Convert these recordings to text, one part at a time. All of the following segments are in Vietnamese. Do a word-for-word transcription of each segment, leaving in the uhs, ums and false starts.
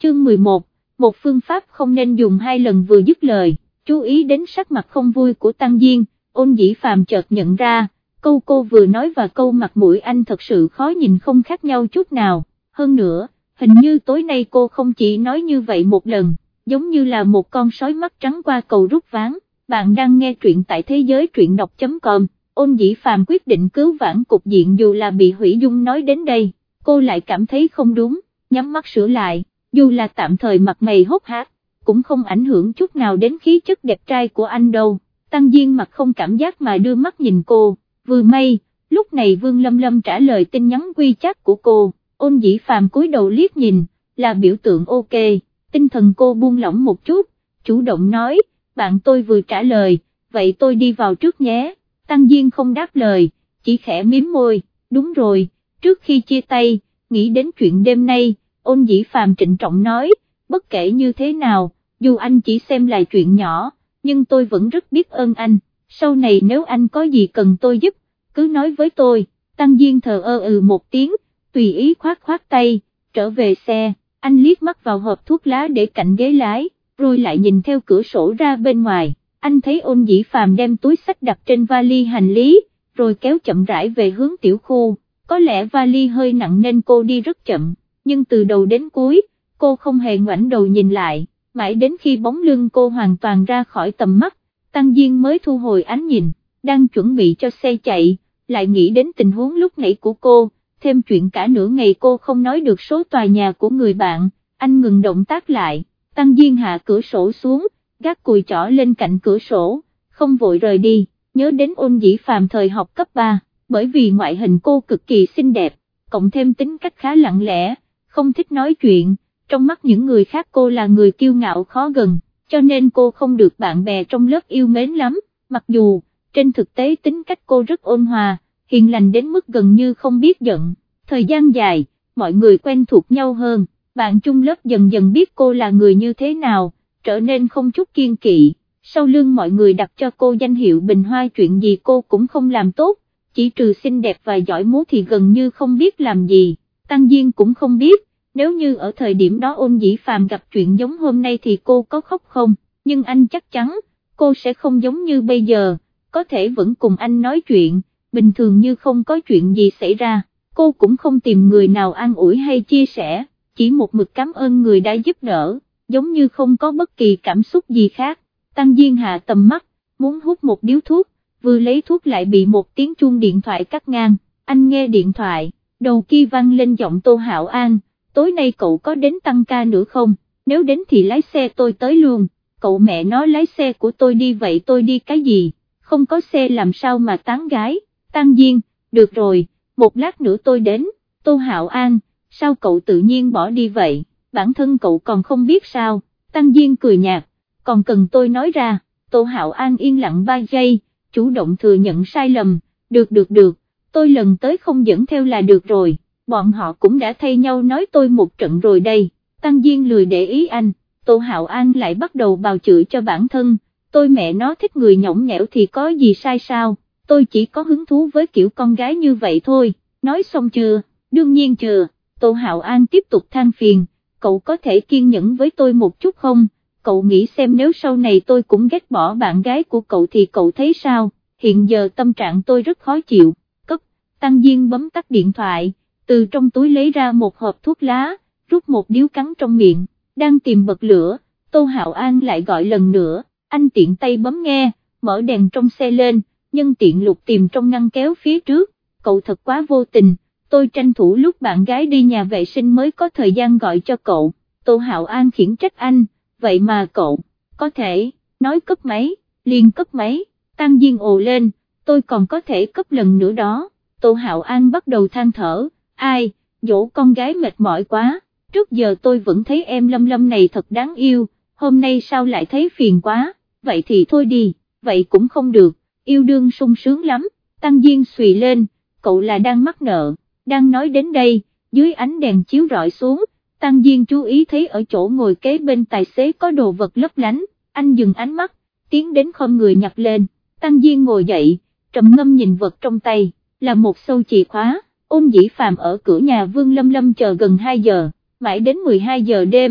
chương mười một, một phương pháp không nên dùng hai lần vừa dứt lời, chú ý đến sắc mặt không vui của Tăng Diên, Ôn Dĩ Phàm chợt nhận ra, câu cô vừa nói và câu mặt mũi anh thật sự khó nhìn không khác nhau chút nào, hơn nữa, hình như tối nay cô không chỉ nói như vậy một lần, giống như là một con sói mắt trắng qua cầu rút ván. Bạn đang nghe truyện tại thế giới truyện đọc chấm com, Ôn Dĩ Phàm quyết định cứu vãn cục diện dù là bị Hủy Dung nói đến đây, cô lại cảm thấy không đúng, nhắm mắt sửa lại, dù là tạm thời mặt mày hốc hác, cũng không ảnh hưởng chút nào đến khí chất đẹp trai của anh đâu. Tăng Diên mặt không cảm giác mà đưa mắt nhìn cô, vừa may, lúc này Vương Lâm Lâm trả lời tin nhắn WeChat của cô, Ôn Dĩ Phàm cúi đầu liếc nhìn, là biểu tượng ok, tinh thần cô buông lỏng một chút, chủ động nói, bạn tôi vừa trả lời, vậy tôi đi vào trước nhé. Tăng Diên không đáp lời, chỉ khẽ mím môi, đúng rồi, trước khi chia tay, nghĩ đến chuyện đêm nay, Ôn Dĩ Phàm trịnh trọng nói, bất kể như thế nào, dù anh chỉ xem là chuyện nhỏ, nhưng tôi vẫn rất biết ơn anh, sau này nếu anh có gì cần tôi giúp, cứ nói với tôi. Tăng Diên thờ ơ ừ một tiếng, tùy ý khoát khoát tay, trở về xe, anh liếc mắt vào hộp thuốc lá để cạnh ghế lái, rồi lại nhìn theo cửa sổ ra bên ngoài, anh thấy Ôn Dĩ Phàm đem túi xách đặt trên vali hành lý, rồi kéo chậm rãi về hướng tiểu khu, có lẽ vali hơi nặng nên cô đi rất chậm, nhưng từ đầu đến cuối, cô không hề ngoảnh đầu nhìn lại, mãi đến khi bóng lưng cô hoàn toàn ra khỏi tầm mắt, Tăng Diên mới thu hồi ánh nhìn, đang chuẩn bị cho xe chạy, lại nghĩ đến tình huống lúc nãy của cô, thêm chuyện cả nửa ngày cô không nói được số tòa nhà của người bạn, anh ngừng động tác lại. Tăng Diên hạ cửa sổ xuống, gác cùi chỏ lên cạnh cửa sổ, không vội rời đi, nhớ đến Ôn Dĩ Phàm thời học cấp ba, bởi vì ngoại hình cô cực kỳ xinh đẹp, cộng thêm tính cách khá lặng lẽ, không thích nói chuyện, trong mắt những người khác cô là người kiêu ngạo khó gần, cho nên cô không được bạn bè trong lớp yêu mến lắm, mặc dù, trên thực tế tính cách cô rất ôn hòa, hiền lành đến mức gần như không biết giận, thời gian dài, mọi người quen thuộc nhau hơn. Bạn chung lớp dần dần biết cô là người như thế nào, trở nên không chút kiêng kỵ, sau lưng mọi người đặt cho cô danh hiệu bình hoa, chuyện gì cô cũng không làm tốt, chỉ trừ xinh đẹp và giỏi múa thì gần như không biết làm gì. Tăng Diên cũng không biết, nếu như ở thời điểm đó Ôn Dĩ Phàm gặp chuyện giống hôm nay thì cô có khóc không, nhưng anh chắc chắn, cô sẽ không giống như bây giờ, có thể vẫn cùng anh nói chuyện, bình thường như không có chuyện gì xảy ra, cô cũng không tìm người nào an ủi hay chia sẻ, chỉ một mực cảm ơn người đã giúp đỡ, giống như không có bất kỳ cảm xúc gì khác. Tăng Diên hạ tầm mắt, muốn hút một điếu thuốc, vừa lấy thuốc lại bị một tiếng chuông điện thoại cắt ngang, anh nghe điện thoại, đầu kia vang lên giọng Tô Hạo An, tối nay cậu có đến tăng ca nữa không, nếu đến thì lái xe tôi tới luôn, cậu mẹ nói lái xe của tôi đi vậy tôi đi cái gì, không có xe làm sao mà tán gái. Tăng Diên, được rồi, một lát nữa tôi đến. Tô Hạo An, sao cậu tự nhiên bỏ đi vậy, bản thân cậu còn không biết sao. Tăng Diên cười nhạt, còn cần tôi nói ra. Tô Hạo An yên lặng ba giây, chủ động thừa nhận sai lầm, được được được, tôi lần tới không dẫn theo là được rồi, bọn họ cũng đã thay nhau nói tôi một trận rồi đây. Tăng Diên lười để ý anh, Tô Hạo An lại bắt đầu bào chữa cho bản thân, tôi mẹ nó thích người nhõng nhẽo thì có gì sai sao, tôi chỉ có hứng thú với kiểu con gái như vậy thôi. Nói xong chưa? Đương nhiên chưa. Tô Hạo An tiếp tục than phiền, cậu có thể kiên nhẫn với tôi một chút không, cậu nghĩ xem nếu sau này tôi cũng ghét bỏ bạn gái của cậu thì cậu thấy sao, hiện giờ tâm trạng tôi rất khó chịu. Cất. Tăng Diên bấm tắt điện thoại, từ trong túi lấy ra một hộp thuốc lá, rút một điếu cắn trong miệng, đang tìm bật lửa, Tô Hạo An lại gọi lần nữa, anh tiện tay bấm nghe, mở đèn trong xe lên, nhân tiện lục tìm trong ngăn kéo phía trước, cậu thật quá vô tình, tôi tranh thủ lúc bạn gái đi nhà vệ sinh mới có thời gian gọi cho cậu. Tô Hạo An khiển trách anh, vậy mà cậu, có thể, nói cấp máy, liền cấp máy. Tăng Diên ồ lên, tôi còn có thể cấp lần nữa đó. Tô Hạo An bắt đầu than thở, ai, dỗ con gái mệt mỏi quá, trước giờ tôi vẫn thấy em Lâm Lâm này thật đáng yêu, hôm nay sao lại thấy phiền quá, vậy thì thôi đi, vậy cũng không được, yêu đương sung sướng lắm. Tăng Diên xùy lên, cậu là đang mắc nợ. Đang nói đến đây, dưới ánh đèn chiếu rọi xuống, Tăng Diên chú ý thấy ở chỗ ngồi kế bên tài xế có đồ vật lấp lánh, anh dừng ánh mắt, tiến đến khom người nhặt lên. Tăng Diên ngồi dậy, trầm ngâm nhìn vật trong tay, là một sâu chìa khóa. Ôn Dĩ Phàm ở cửa nhà Vương Lâm Lâm chờ gần hai giờ, mãi đến mười hai giờ đêm,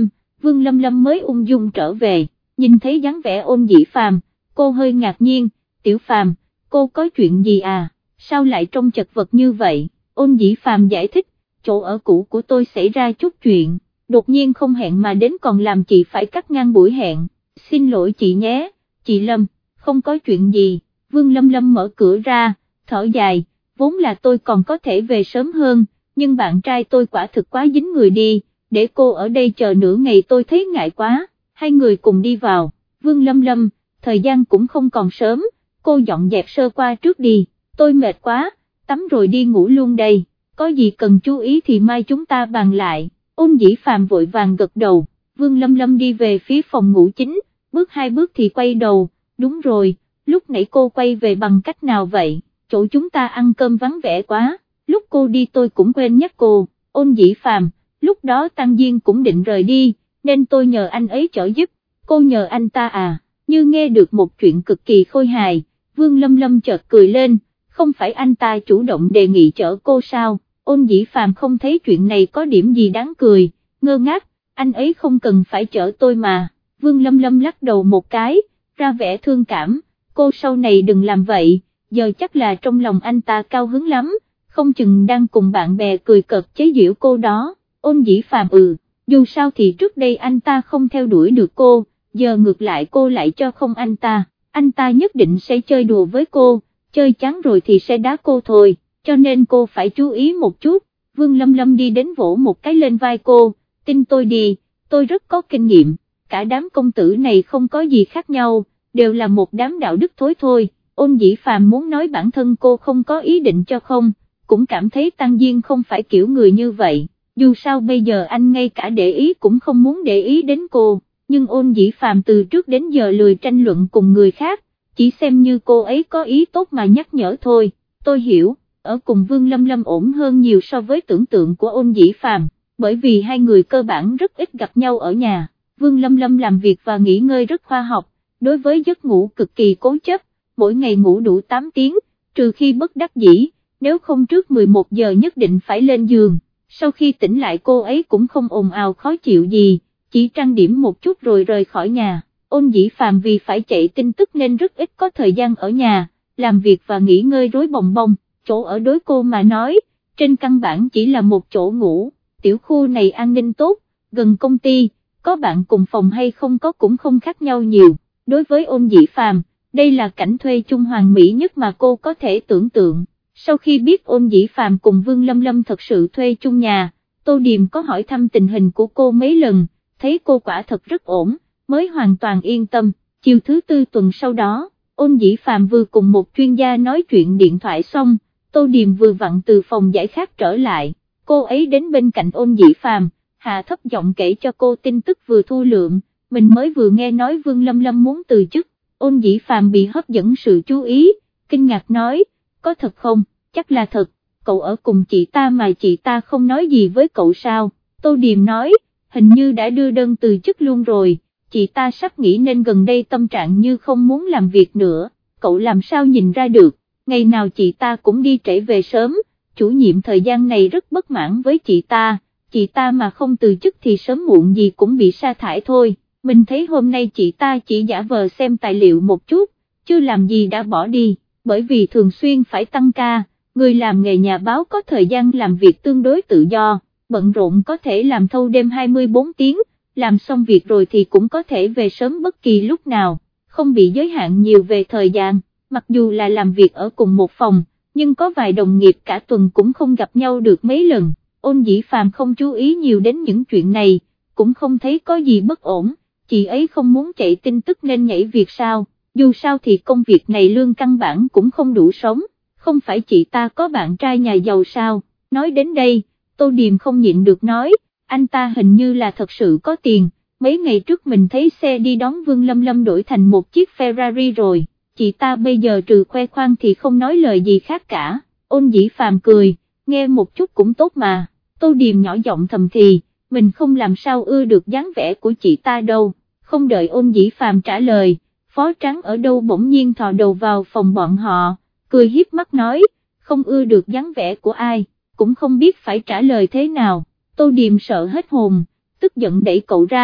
Vương Lâm Lâm mới ung dung trở về, nhìn thấy dáng vẻ Ôn Dĩ Phàm, cô hơi ngạc nhiên, Tiểu Phàm, cô có chuyện gì à, sao lại trông chật vật như vậy? Ôn Dĩ Phàm giải thích, chỗ ở cũ của tôi xảy ra chút chuyện, đột nhiên không hẹn mà đến còn làm chị phải cắt ngang buổi hẹn, xin lỗi chị nhé, chị Lâm, không có chuyện gì. Vương Lâm Lâm mở cửa ra, thở dài, vốn là tôi còn có thể về sớm hơn, nhưng bạn trai tôi quả thực quá dính người đi, để cô ở đây chờ nửa ngày tôi thấy ngại quá, hai người cùng đi vào. Vương Lâm Lâm, thời gian cũng không còn sớm, cô dọn dẹp sơ qua trước đi, tôi mệt quá, tắm rồi đi ngủ luôn đây, có gì cần chú ý thì mai chúng ta bàn lại. Ôn Dĩ Phàm vội vàng gật đầu, Vương Lâm Lâm đi về phía phòng ngủ chính, bước hai bước thì quay đầu, đúng rồi, lúc nãy cô quay về bằng cách nào vậy, chỗ chúng ta ăn cơm vắng vẻ quá, lúc cô đi tôi cũng quên nhắc cô. Ôn Dĩ Phàm, lúc đó Tăng Diên cũng định rời đi, nên tôi nhờ anh ấy chở giúp. Cô nhờ anh ta à? Như nghe được một chuyện cực kỳ khôi hài, Vương Lâm Lâm chợt cười lên, không phải anh ta chủ động đề nghị chở cô sao? Ôn Dĩ Phàm không thấy chuyện này có điểm gì đáng cười, ngơ ngác, anh ấy không cần phải chở tôi mà. Vương Lâm Lâm lắc đầu một cái, ra vẻ thương cảm, cô sau này đừng làm vậy, giờ chắc là trong lòng anh ta cao hứng lắm, không chừng đang cùng bạn bè cười cợt chế giễu cô đó. Ôn Dĩ Phàm ừ, dù sao thì trước đây anh ta không theo đuổi được cô, giờ ngược lại cô lại cho không anh ta, anh ta nhất định sẽ chơi đùa với cô, chơi chán rồi thì sẽ đá cô thôi, cho nên cô phải chú ý một chút. Vương Lâm Lâm đi đến vỗ một cái lên vai cô, tin tôi đi, tôi rất có kinh nghiệm, cả đám công tử này không có gì khác nhau, đều là một đám đạo đức thối thôi. Ôn Dĩ Phàm muốn nói bản thân cô không có ý định cho không, cũng cảm thấy Tăng Diên không phải kiểu người như vậy, dù sao bây giờ anh ngay cả để ý cũng không muốn để ý đến cô, nhưng Ôn Dĩ Phàm từ trước đến giờ lười tranh luận cùng người khác, chỉ xem như cô ấy có ý tốt mà nhắc nhở thôi. Tôi hiểu, ở cùng Vương Lâm Lâm ổn hơn nhiều so với tưởng tượng của Ôn Dĩ Phàm, bởi vì hai người cơ bản rất ít gặp nhau ở nhà. Vương Lâm Lâm làm việc và nghỉ ngơi rất khoa học, đối với giấc ngủ cực kỳ cố chấp, mỗi ngày ngủ đủ tám tiếng, trừ khi bất đắc dĩ, nếu không trước mười một giờ nhất định phải lên giường. Sau khi tỉnh lại cô ấy cũng không ồn ào khó chịu gì, chỉ trang điểm một chút rồi rời khỏi nhà. Ôn Dĩ Phàm vì phải chạy tin tức nên rất ít có thời gian ở nhà, làm việc và nghỉ ngơi rối bòng bong, chỗ ở đối cô mà nói, trên căn bản chỉ là một chỗ ngủ, tiểu khu này an ninh tốt, gần công ty, có bạn cùng phòng hay không có cũng không khác nhau nhiều. Đối với Ôn Dĩ Phàm, đây là cảnh thuê chung hoàn mỹ nhất mà cô có thể tưởng tượng. Sau khi biết Ôn Dĩ Phàm cùng Vương Lâm Lâm thật sự thuê chung nhà, Tô Điềm có hỏi thăm tình hình của cô mấy lần, thấy cô quả thật rất ổn, mới hoàn toàn yên tâm. Chiều thứ tư tuần sau đó, Ôn Dĩ Phàm vừa cùng một chuyên gia nói chuyện điện thoại xong, Tô Điềm vừa vặn từ phòng giải khát trở lại, cô ấy đến bên cạnh Ôn Dĩ Phàm, hạ thấp giọng kể cho cô tin tức vừa thu lượm, mình mới vừa nghe nói Vương Lâm Lâm muốn từ chức. Ôn Dĩ Phàm bị hấp dẫn sự chú ý, kinh ngạc nói, có thật không? Chắc là thật, cậu ở cùng chị ta mà chị ta không nói gì với cậu sao? Tô Điềm nói, hình như đã đưa đơn từ chức luôn rồi, chị ta sắp nghỉ nên gần đây tâm trạng như không muốn làm việc nữa, cậu làm sao nhìn ra được, ngày nào chị ta cũng đi trễ về sớm, chủ nhiệm thời gian này rất bất mãn với chị ta, chị ta mà không từ chức thì sớm muộn gì cũng bị sa thải thôi. Mình thấy hôm nay chị ta chỉ giả vờ xem tài liệu một chút, chưa làm gì đã bỏ đi, bởi vì thường xuyên phải tăng ca, người làm nghề nhà báo có thời gian làm việc tương đối tự do, bận rộn có thể làm thâu đêm hai mươi bốn tiếng, làm xong việc rồi thì cũng có thể về sớm bất kỳ lúc nào, không bị giới hạn nhiều về thời gian, mặc dù là làm việc ở cùng một phòng, nhưng có vài đồng nghiệp cả tuần cũng không gặp nhau được mấy lần. Ôn Dĩ Phàm không chú ý nhiều đến những chuyện này, cũng không thấy có gì bất ổn. Chị ấy không muốn chạy tin tức nên nhảy việc sao, dù sao thì công việc này lương căn bản cũng không đủ sống, không phải chị ta có bạn trai nhà giàu sao? Nói đến đây, Tô Điềm không nhịn được nói, anh ta hình như là thật sự có tiền, mấy ngày trước mình thấy xe đi đón Vương Lâm Lâm đổi thành một chiếc Ferrari rồi, chị ta bây giờ trừ khoe khoang thì không nói lời gì khác cả. Ôn Dĩ Phàm cười, nghe một chút cũng tốt mà. Tô Điềm nhỏ giọng thầm thì, mình không làm sao ưa được dáng vẻ của chị ta đâu. Không đợi Ôn Dĩ Phàm trả lời, Phó Trắng ở đâu bỗng nhiên thò đầu vào phòng bọn họ, cười hiếp mắt nói, không ưa được dáng vẻ của ai, cũng không biết phải trả lời thế nào. Tô Điềm sợ hết hồn, tức giận đẩy cậu ra,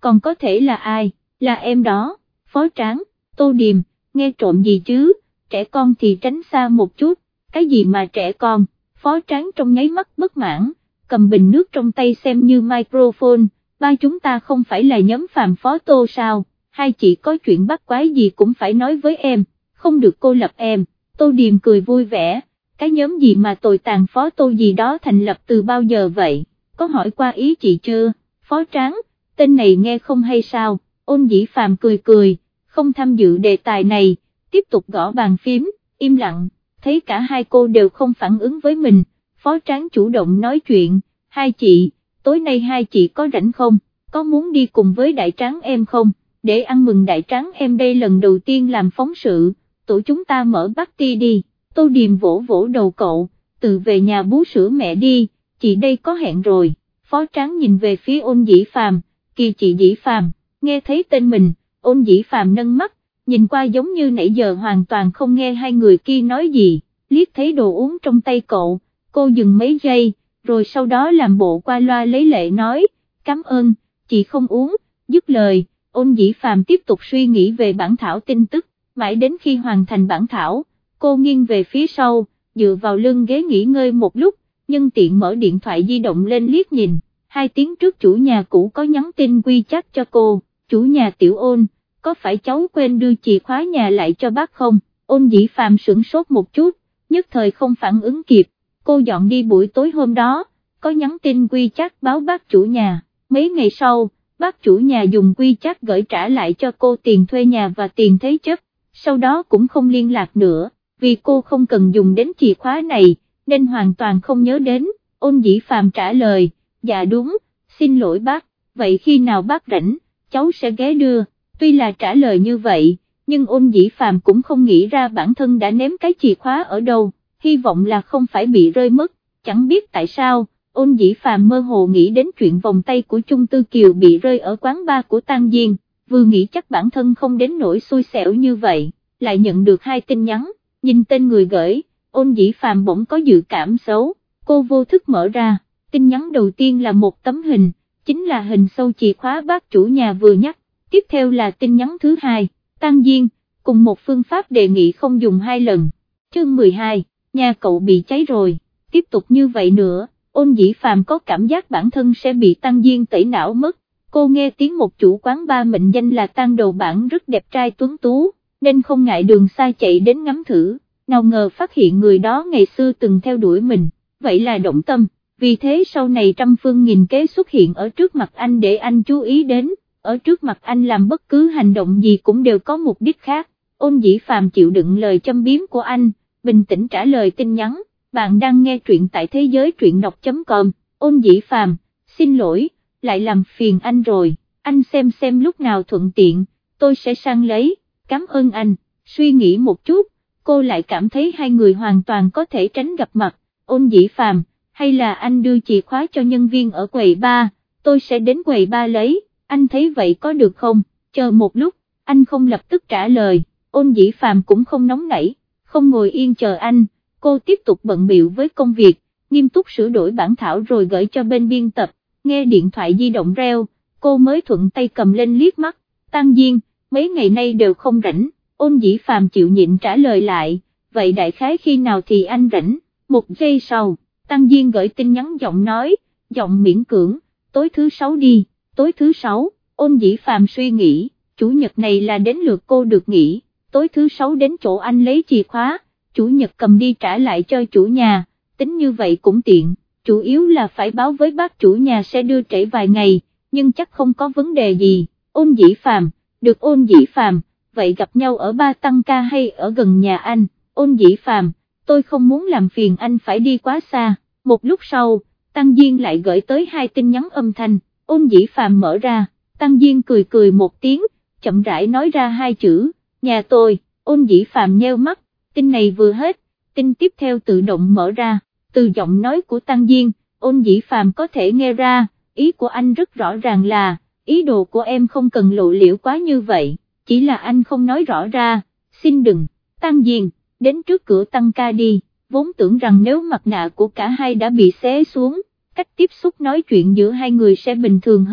còn có thể là ai, là em đó, Phó Tráng. Tô Điềm, nghe trộm gì chứ, trẻ con thì tránh xa một chút, cái gì mà trẻ con, Phó Tráng trong nháy mắt bất mãn, cầm bình nước trong tay xem như microphone, ba chúng ta không phải là nhóm Phạm Phó Tô sao, hai chị có chuyện bắt quái gì cũng phải nói với em, không được cô lập em. Tô Điềm cười vui vẻ, cái nhóm gì mà tồi tàn Phó Tô gì đó thành lập từ bao giờ vậy, có hỏi qua ý chị chưa, Phó Tráng, tên này nghe không hay sao, Ôn Dĩ Phạm cười cười, không tham dự đề tài này, tiếp tục gõ bàn phím, im lặng, thấy cả hai cô đều không phản ứng với mình, Phó Tráng chủ động nói chuyện, hai chị, tối nay hai chị có rảnh không, có muốn đi cùng với Đại Tráng em không, để ăn mừng Đại Tráng em đây lần đầu tiên làm phóng sự, tụi chúng ta mở party đi. Tô Điềm vỗ vỗ đầu cậu, tự về nhà bú sữa mẹ đi, chị đây có hẹn rồi. Phó Tráng nhìn về phía Ôn Dĩ Phạm, kỳ chị Dĩ Phạm, nghe thấy tên mình, Ôn Dĩ Phạm nâng mắt, nhìn qua giống như nãy giờ hoàn toàn không nghe hai người kia nói gì, liếc thấy đồ uống trong tay cậu, cô dừng mấy giây, rồi sau đó làm bộ qua loa lấy lệ nói, cảm ơn, chị không uống, dứt lời, Ôn Dĩ Phạm tiếp tục suy nghĩ về bản thảo tin tức, mãi đến khi hoàn thành bản thảo, cô nghiêng về phía sau, dựa vào lưng ghế nghỉ ngơi một lúc, nhân tiện mở điện thoại di động lên liếc nhìn, hai tiếng trước chủ nhà cũ có nhắn tin quy chắc cho cô, chủ nhà Tiểu Ôn, có phải cháu quên đưa chìa khóa nhà lại cho bác không, Ôn Dĩ Phạm sửng sốt một chút, nhất thời không phản ứng kịp, cô dọn đi buổi tối hôm đó, có nhắn tin quy chắc báo bác chủ nhà, mấy ngày sau, bác chủ nhà dùng quy chắc gửi trả lại cho cô tiền thuê nhà và tiền thế chấp, sau đó cũng không liên lạc nữa. Vì cô không cần dùng đến chìa khóa này, nên hoàn toàn không nhớ đến, Ôn Dĩ Phạm trả lời, dạ đúng, xin lỗi bác, vậy khi nào bác rảnh, cháu sẽ ghé đưa, tuy là trả lời như vậy, nhưng Ôn Dĩ Phạm cũng không nghĩ ra bản thân đã ném cái chìa khóa ở đâu, hy vọng là không phải bị rơi mất, chẳng biết tại sao, Ôn Dĩ Phạm mơ hồ nghĩ đến chuyện vòng tay của Chung Tư Kiều bị rơi ở quán bar của Tang Diên, vừa nghĩ chắc bản thân không đến nỗi xui xẻo như vậy, lại nhận được hai tin nhắn. Nhìn tên người gửi, Ôn Dĩ Phạm bỗng có dự cảm xấu, cô vô thức mở ra, tin nhắn đầu tiên là một tấm hình, chính là hình sâu chìa khóa bác chủ nhà vừa nhắc, tiếp theo là tin nhắn thứ hai, Tang Diên, cùng một phương pháp đề nghị không dùng hai lần. Chương mười hai, nhà cậu bị cháy rồi, tiếp tục như vậy nữa, Ôn Dĩ Phạm có cảm giác bản thân sẽ bị Tang Diên tẩy não mất, cô nghe tiếng một chủ quán bar mệnh danh là Tang Đầu Bản rất đẹp trai tuấn tú, nên không ngại đường xa chạy đến ngắm thử, nào ngờ phát hiện người đó ngày xưa từng theo đuổi mình, vậy là động tâm, vì thế sau này trăm phương nghìn kế xuất hiện ở trước mặt anh để anh chú ý đến, ở trước mặt anh làm bất cứ hành động gì cũng đều có mục đích khác. Ôn Dĩ Phạm chịu đựng lời châm biếm của anh, bình tĩnh trả lời tin nhắn, bạn đang nghe truyện tại thế giới truyện đọc chấm com, Ôn Dĩ Phạm, xin lỗi, lại làm phiền anh rồi, anh xem xem lúc nào thuận tiện, tôi sẽ sang lấy. Cảm ơn anh, suy nghĩ một chút, cô lại cảm thấy hai người hoàn toàn có thể tránh gặp mặt, Ôn Dĩ Phạm, hay là anh đưa chìa khóa cho nhân viên ở quầy bar, tôi sẽ đến quầy bar lấy, anh thấy vậy có được không, chờ một lúc, anh không lập tức trả lời, Ôn Dĩ Phạm cũng không nóng nảy, không ngồi yên chờ anh, cô tiếp tục bận bịu với công việc, nghiêm túc sửa đổi bản thảo rồi gửi cho bên biên tập, nghe điện thoại di động reo, cô mới thuận tay cầm lên liếc mắt, Tang Diên, mấy ngày nay đều không rảnh, Ôn Dĩ Phạm chịu nhịn trả lời lại, vậy đại khái khi nào thì anh rảnh, một giây sau, Tang Diên gửi tin nhắn giọng nói, giọng miễn cưỡng, tối thứ sáu đi, tối thứ sáu, Ôn Dĩ Phạm suy nghĩ, chủ nhật này là đến lượt cô được nghỉ, tối thứ sáu đến chỗ anh lấy chìa khóa, chủ nhật cầm đi trả lại cho chủ nhà, tính như vậy cũng tiện, chủ yếu là phải báo với bác chủ nhà sẽ đưa trễ vài ngày, nhưng chắc không có vấn đề gì, Ôn Dĩ Phạm. Được Ôn Dĩ Phạm, vậy gặp nhau ở ba tăng ca hay ở gần nhà anh, Ôn Dĩ Phạm, tôi không muốn làm phiền anh phải đi quá xa, một lúc sau, Tang Diên lại gửi tới hai tin nhắn âm thanh, Ôn Dĩ Phạm mở ra, Tang Diên cười cười một tiếng, chậm rãi nói ra hai chữ, nhà tôi, Ôn Dĩ Phạm nheo mắt, tin này vừa hết, tin tiếp theo tự động mở ra, từ giọng nói của Tang Diên, Ôn Dĩ Phạm có thể nghe ra, ý của anh rất rõ ràng là, ý đồ của em không cần lộ liễu quá như vậy, chỉ là anh không nói rõ ra, xin đừng, Tang Diên, đến trước cửa tăng ca đi, vốn tưởng rằng nếu mặt nạ của cả hai đã bị xé xuống, cách tiếp xúc nói chuyện giữa hai người sẽ bình thường hơn,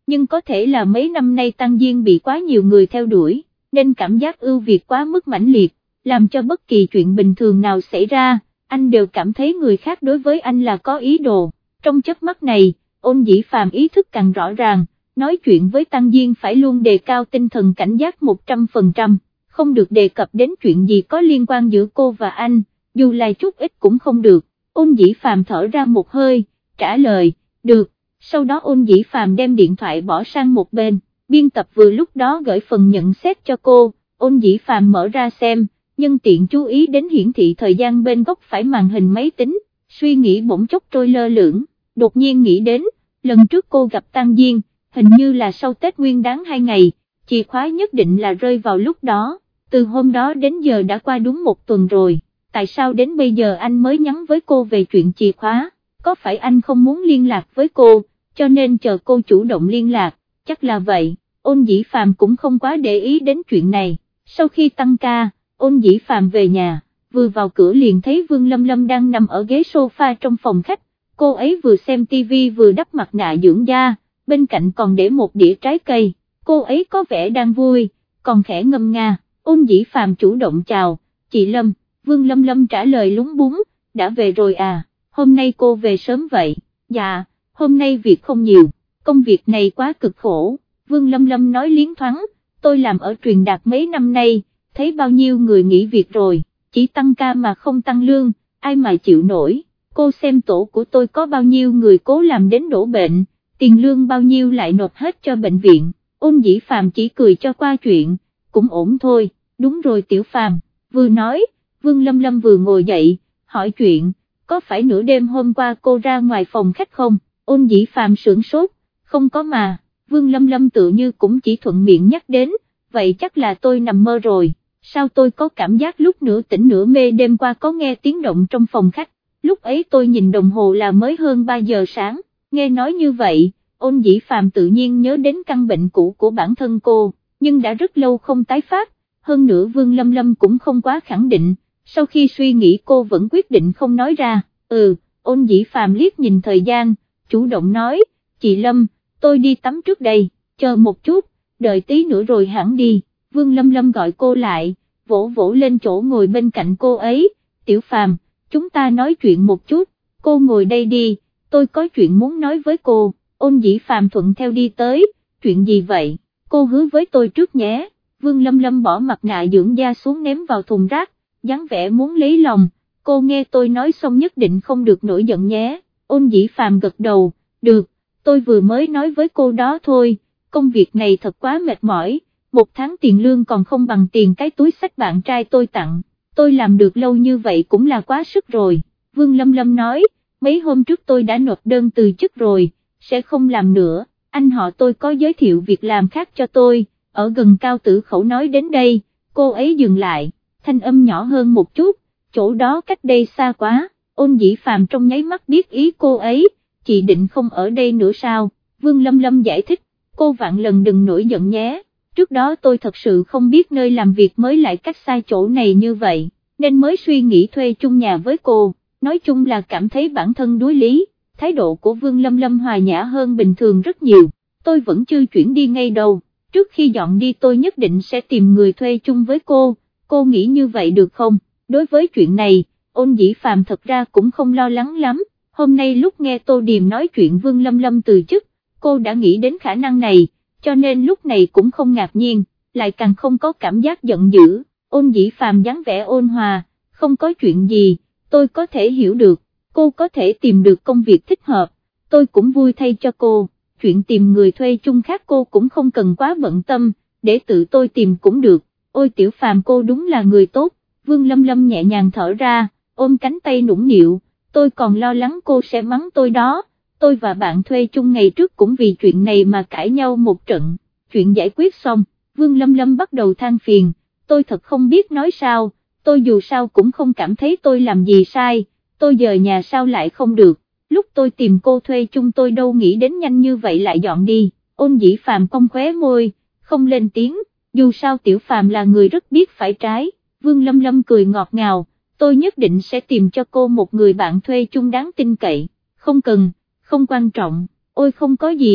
nhưng có thể là mấy năm nay Tăng Diên bị quá nhiều người theo đuổi, nên cảm giác ưu việt quá mức mãnh liệt, làm cho bất kỳ chuyện bình thường nào xảy ra, anh đều cảm thấy người khác đối với anh là có ý đồ. Trong chớp mắt này, Ôn Dĩ Phàm ý thức càng rõ ràng, nói chuyện với Tăng Diên phải luôn đề cao tinh thần cảnh giác một trăm phần trăm, không được đề cập đến chuyện gì có liên quan giữa cô và anh, dù là chút ít cũng không được. Ôn Dĩ Phàm thở ra một hơi, trả lời, được, sau đó Ôn Dĩ Phàm đem điện thoại bỏ sang một bên, biên tập vừa lúc đó gửi phần nhận xét cho cô, Ôn Dĩ Phàm mở ra xem, nhưng tiện chú ý đến hiển thị thời gian bên góc phải màn hình máy tính, suy nghĩ bỗng chốc trôi lơ lửng, đột nhiên nghĩ đến, lần trước cô gặp Tăng Diên, hình như là sau Tết Nguyên Đán hai ngày, chìa khóa nhất định là rơi vào lúc đó, từ hôm đó đến giờ đã qua đúng một tuần rồi, tại sao đến bây giờ anh mới nhắn với cô về chuyện chìa khóa, có phải anh không muốn liên lạc với cô, cho nên chờ cô chủ động liên lạc, chắc là vậy. Ôn Dĩ Phàm cũng không quá để ý đến chuyện này, sau khi tăng ca, Ôn Dĩ Phàm về nhà, vừa vào cửa liền thấy Vương Lâm Lâm đang nằm ở ghế sofa trong phòng khách, cô ấy vừa xem tivi vừa đắp mặt nạ dưỡng da, bên cạnh còn để một đĩa trái cây, cô ấy có vẻ đang vui, còn khẽ ngâm nga. Ôn Dĩ Phàm chủ động chào, chị Lâm. Vương Lâm Lâm trả lời lúng búng, đã về rồi à, hôm nay cô về sớm vậy? Dạ, hôm nay việc không nhiều, công việc này quá cực khổ. Vương Lâm Lâm nói liến thoáng, tôi làm ở truyền đạt mấy năm nay, thấy bao nhiêu người nghỉ việc rồi, chỉ tăng ca mà không tăng lương, ai mà chịu nổi. Cô xem tổ của tôi có bao nhiêu người cố làm đến đổ bệnh, tiền lương bao nhiêu lại nộp hết cho bệnh viện. Ôn Dĩ Phàm chỉ cười cho qua chuyện, cũng ổn thôi. Đúng rồi Tiểu Phàm, vừa nói, Vương Lâm Lâm vừa ngồi dậy, hỏi chuyện, có phải nửa đêm hôm qua cô ra ngoài phòng khách không? Ôn Dĩ Phàm sửng sốt, không có mà. Vương Lâm Lâm tự như cũng chỉ thuận miệng nhắc đến, vậy chắc là tôi nằm mơ rồi, sao tôi có cảm giác lúc nửa tỉnh nửa mê đêm qua có nghe tiếng động trong phòng khách, lúc ấy tôi nhìn đồng hồ là mới hơn ba giờ sáng. Nghe nói như vậy, Ôn Dĩ Phàm tự nhiên nhớ đến căn bệnh cũ của bản thân cô, nhưng đã rất lâu không tái phát, hơn nữa Vương Lâm Lâm cũng không quá khẳng định, sau khi suy nghĩ cô vẫn quyết định không nói ra. Ừ, Ôn Dĩ Phàm liếc nhìn thời gian, chủ động nói, chị Lâm, tôi đi tắm trước đây, chờ một chút, đợi tí nữa rồi hẳn đi. Vương Lâm Lâm gọi cô lại, vỗ vỗ lên chỗ ngồi bên cạnh cô ấy, Tiểu Phàm, chúng ta nói chuyện một chút, cô ngồi đây đi, tôi có chuyện muốn nói với cô. Ôn Dĩ Phàm thuận theo đi tới, chuyện gì vậy, cô hứa với tôi trước nhé. Vương Lâm Lâm bỏ mặt nạ dưỡng da xuống ném vào thùng rác, dáng vẻ muốn lấy lòng, cô nghe tôi nói xong nhất định không được nổi giận nhé. Ôn Dĩ Phàm gật đầu, được, tôi vừa mới nói với cô đó thôi, công việc này thật quá mệt mỏi, một tháng tiền lương còn không bằng tiền cái túi xách bạn trai tôi tặng, tôi làm được lâu như vậy cũng là quá sức rồi. Vương Lâm Lâm nói, mấy hôm trước tôi đã nộp đơn từ chức rồi, sẽ không làm nữa, anh họ tôi có giới thiệu việc làm khác cho tôi, ở gần Cao Tử Khẩu. Nói đến đây, cô ấy dừng lại, thanh âm nhỏ hơn một chút, chỗ đó cách đây xa quá. Ôn Dĩ Phàm trong nháy mắt biết ý cô ấy, chị định không ở đây nữa sao? Vương Lâm Lâm giải thích, cô vạn lần đừng nổi giận nhé, trước đó tôi thật sự không biết nơi làm việc mới lại cách xa chỗ này như vậy, nên mới suy nghĩ thuê chung nhà với cô, nói chung là cảm thấy bản thân đối lý. Thái độ của Vương Lâm Lâm hòa nhã hơn bình thường rất nhiều, tôi vẫn chưa chuyển đi ngay đâu, trước khi dọn đi tôi nhất định sẽ tìm người thuê chung với cô, cô nghĩ như vậy được không? Đối với chuyện này, Ôn Dĩ Phàm thật ra cũng không lo lắng lắm, hôm nay lúc nghe Tô Điềm nói chuyện Vương Lâm Lâm từ chức, cô đã nghĩ đến khả năng này, cho nên lúc này cũng không ngạc nhiên, lại càng không có cảm giác giận dữ. Ôn Dĩ Phàm dáng vẻ ôn hòa, không có chuyện gì, tôi có thể hiểu được, cô có thể tìm được công việc thích hợp, tôi cũng vui thay cho cô, chuyện tìm người thuê chung khác cô cũng không cần quá bận tâm, để tự tôi tìm cũng được. Ôi Tiểu Phàm, cô đúng là người tốt. Vương Lâm Lâm nhẹ nhàng thở ra, ôm cánh tay nũng nịu, tôi còn lo lắng cô sẽ mắng tôi đó, tôi và bạn thuê chung ngày trước cũng vì chuyện này mà cãi nhau một trận, chuyện giải quyết xong, Vương Lâm Lâm bắt đầu than phiền, tôi thật không biết nói sao, tôi dù sao cũng không cảm thấy tôi làm gì sai, tôi dời nhà sao lại không được, lúc tôi tìm cô thuê chung tôi đâu nghĩ đến nhanh như vậy lại dọn đi. Ôn Dĩ Phàm cong khóe môi, không lên tiếng, dù sao Tiểu Phàm là người rất biết phải trái. Vương Lâm Lâm cười ngọt ngào, tôi nhất định sẽ tìm cho cô một người bạn thuê chung đáng tin cậy. Không cần, không quan trọng, ôi không có gì,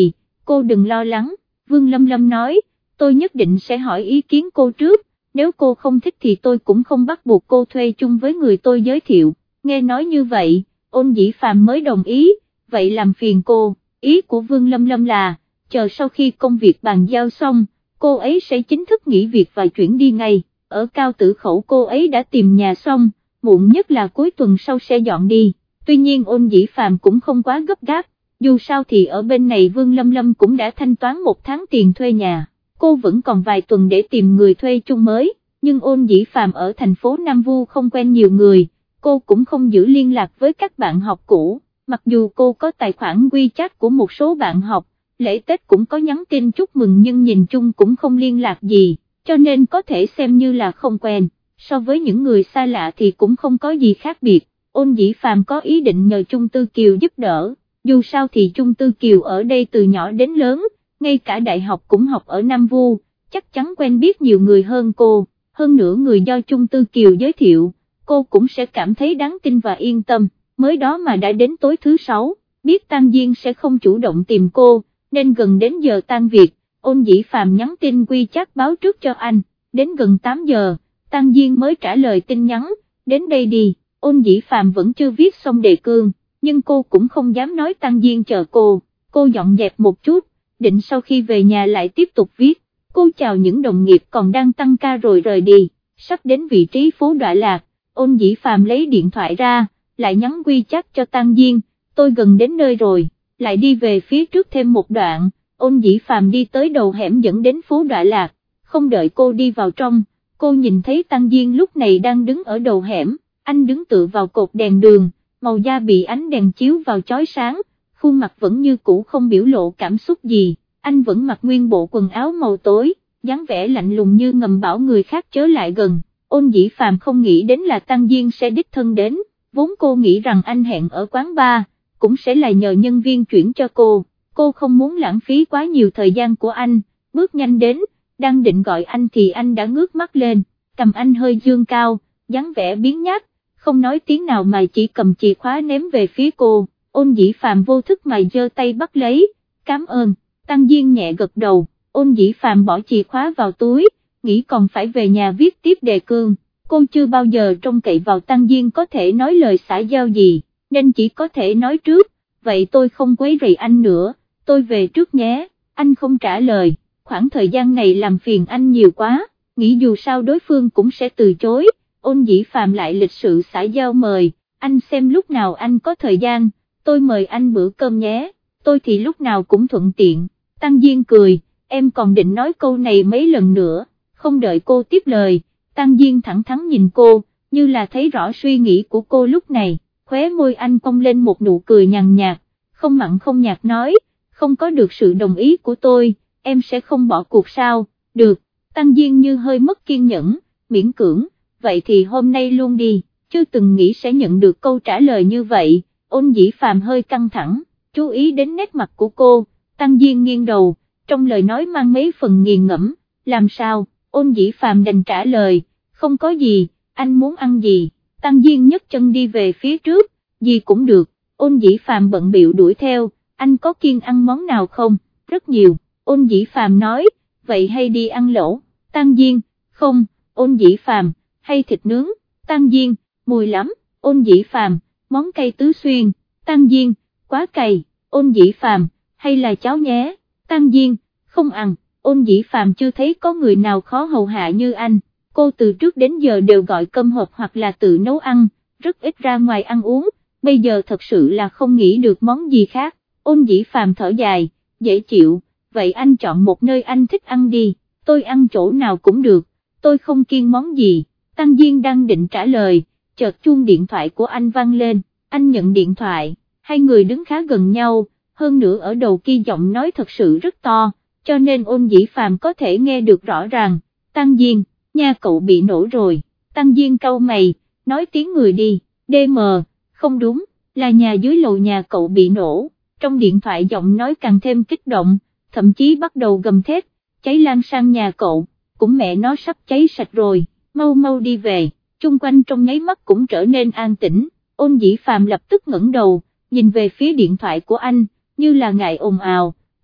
cô đừng lo lắng, Vương Lâm Lâm nói, tôi nhất định sẽ hỏi ý kiến cô trước, nếu cô không thích thì tôi cũng không bắt buộc cô thuê chung với người tôi giới thiệu. Nghe nói như vậy, Ôn Dĩ Phàm mới đồng ý, vậy làm phiền cô, ý của Vương Lâm Lâm là, chờ sau khi công việc bàn giao xong, cô ấy sẽ chính thức nghỉ việc và chuyển đi ngay, ở Cao Tử Khẩu cô ấy đã tìm nhà xong, muộn nhất là cuối tuần sau sẽ dọn đi, tuy nhiên Ôn Dĩ Phàm cũng không quá gấp gáp, dù sao thì ở bên này Vương Lâm Lâm cũng đã thanh toán một tháng tiền thuê nhà, cô vẫn còn vài tuần để tìm người thuê chung mới, nhưng Ôn Dĩ Phàm ở thành phố Nam Vu không quen nhiều người, cô cũng không giữ liên lạc với các bạn học cũ, mặc dù cô có tài khoản WeChat của một số bạn học, lễ Tết cũng có nhắn tin chúc mừng nhưng nhìn chung cũng không liên lạc gì, cho nên có thể xem như là không quen, so với những người xa lạ thì cũng không có gì khác biệt. Ôn Dĩ Phàm có ý định nhờ Chung Tư Kiều giúp đỡ, dù sao thì Chung Tư Kiều ở đây từ nhỏ đến lớn, ngay cả đại học cũng học ở Nam Vu, chắc chắn quen biết nhiều người hơn cô, hơn nữa người do Chung Tư Kiều giới thiệu, cô cũng sẽ cảm thấy đáng tin và yên tâm, mới đó mà đã đến tối thứ sáu, biết Tang Diên sẽ không chủ động tìm cô, nên gần đến giờ tan việc, Ôn Dĩ Phàm nhắn tin WeChat báo trước cho anh, đến gần tám giờ, Tang Diên mới trả lời tin nhắn, đến đây đi. Ôn Dĩ Phàm vẫn chưa viết xong đề cương, nhưng cô cũng không dám nói Tang Diên chờ cô, cô dọn dẹp một chút, định sau khi về nhà lại tiếp tục viết, cô chào những đồng nghiệp còn đang tăng ca rồi rời đi, sắp đến vị trí phố Đọa Lạc, Ôn Dĩ Phàm lấy điện thoại ra, lại nhắn WeChat cho Tang Diên, tôi gần đến nơi rồi, lại đi về phía trước thêm một đoạn, Ôn Dĩ Phàm đi tới đầu hẻm dẫn đến phố Đọa Lạc, không đợi cô đi vào trong, cô nhìn thấy Tang Diên lúc này đang đứng ở đầu hẻm. Anh đứng tựa vào cột đèn đường, màu da bị ánh đèn chiếu vào chói sáng, khuôn mặt vẫn như cũ không biểu lộ cảm xúc gì, anh vẫn mặc nguyên bộ quần áo màu tối, dáng vẻ lạnh lùng như ngầm bảo người khác chớ lại gần. Ôn Dĩ Phàm không nghĩ đến là Tang Diên sẽ đích thân đến, vốn cô nghĩ rằng anh hẹn ở quán bar, cũng sẽ là nhờ nhân viên chuyển cho cô, cô không muốn lãng phí quá nhiều thời gian của anh, bước nhanh đến, đang định gọi anh thì anh đã ngước mắt lên, cầm anh hơi dương cao, dáng vẻ biếng nhác, không nói tiếng nào mà chỉ cầm chìa khóa ném về phía cô, Ôn Dĩ Phàm vô thức mà giơ tay bắt lấy, cảm ơn, Tang Diên nhẹ gật đầu, Ôn Dĩ Phàm bỏ chìa khóa vào túi, nghĩ còn phải về nhà viết tiếp đề cương, cô chưa bao giờ trông cậy vào Tang Diên có thể nói lời xã giao gì, nên chỉ có thể nói trước, vậy tôi không quấy rầy anh nữa, tôi về trước nhé, anh không trả lời, khoảng thời gian này làm phiền anh nhiều quá, nghĩ dù sao đối phương cũng sẽ từ chối. Ôn Dĩ Phàm lại lịch sự xã giao mời, anh xem lúc nào anh có thời gian, tôi mời anh bữa cơm nhé, tôi thì lúc nào cũng thuận tiện, Tang Diên cười, em còn định nói câu này mấy lần nữa, không đợi cô tiếp lời, Tang Diên thẳng thắn nhìn cô, như là thấy rõ suy nghĩ của cô lúc này, khóe môi anh cong lên một nụ cười nhàn nhạt, không mặn không nhạt nói, không có được sự đồng ý của tôi, em sẽ không bỏ cuộc sao, được, Tang Diên như hơi mất kiên nhẫn, miễn cưỡng. Vậy thì hôm nay luôn đi, chưa từng nghĩ sẽ nhận được câu trả lời như vậy, Ôn Dĩ Phàm hơi căng thẳng, chú ý đến nét mặt của cô, Tang Diên nghiêng đầu, trong lời nói mang mấy phần nghiền ngẫm, làm sao, Ôn Dĩ Phàm đành trả lời, không có gì, anh muốn ăn gì, Tang Diên nhấc chân đi về phía trước, gì cũng được, Ôn Dĩ Phàm bận bịu đuổi theo, anh có kiêng ăn món nào không, rất nhiều, Ôn Dĩ Phàm nói, vậy hay đi ăn lẩu, Tang Diên, không, Ôn Dĩ Phàm, hay thịt nướng, Tang Diên, mùi lắm, Ôn Dĩ Phàm, món cay tứ xuyên, Tang Diên, quá cay, Ôn Dĩ Phàm, hay là cháo nhé, Tang Diên, không ăn, Ôn Dĩ Phàm chưa thấy có người nào khó hầu hạ như anh, cô từ trước đến giờ đều gọi cơm hộp hoặc là tự nấu ăn, rất ít ra ngoài ăn uống, bây giờ thật sự là không nghĩ được món gì khác, Ôn Dĩ Phàm thở dài, dễ chịu, vậy anh chọn một nơi anh thích ăn đi, tôi ăn chỗ nào cũng được, tôi không kiêng món gì. Tang Diên đang định trả lời, chợt chuông điện thoại của anh vang lên, anh nhận điện thoại, hai người đứng khá gần nhau, hơn nữa ở đầu kia giọng nói thật sự rất to, cho nên Ôn Dĩ Phàm có thể nghe được rõ ràng, Tang Diên, nhà cậu bị nổ rồi, Tang Diên cau mày, nói tiếng người đi, đê em, không đúng, là nhà dưới lầu nhà cậu bị nổ, trong điện thoại giọng nói càng thêm kích động, thậm chí bắt đầu gầm thét, cháy lan sang nhà cậu, cũng mẹ nó sắp cháy sạch rồi. Mau mau đi về, chung quanh trong nháy mắt cũng trở nên an tĩnh, Ôn Dĩ Phàm lập tức ngẩng đầu, nhìn về phía điện thoại của anh, như là ngại ồn ào,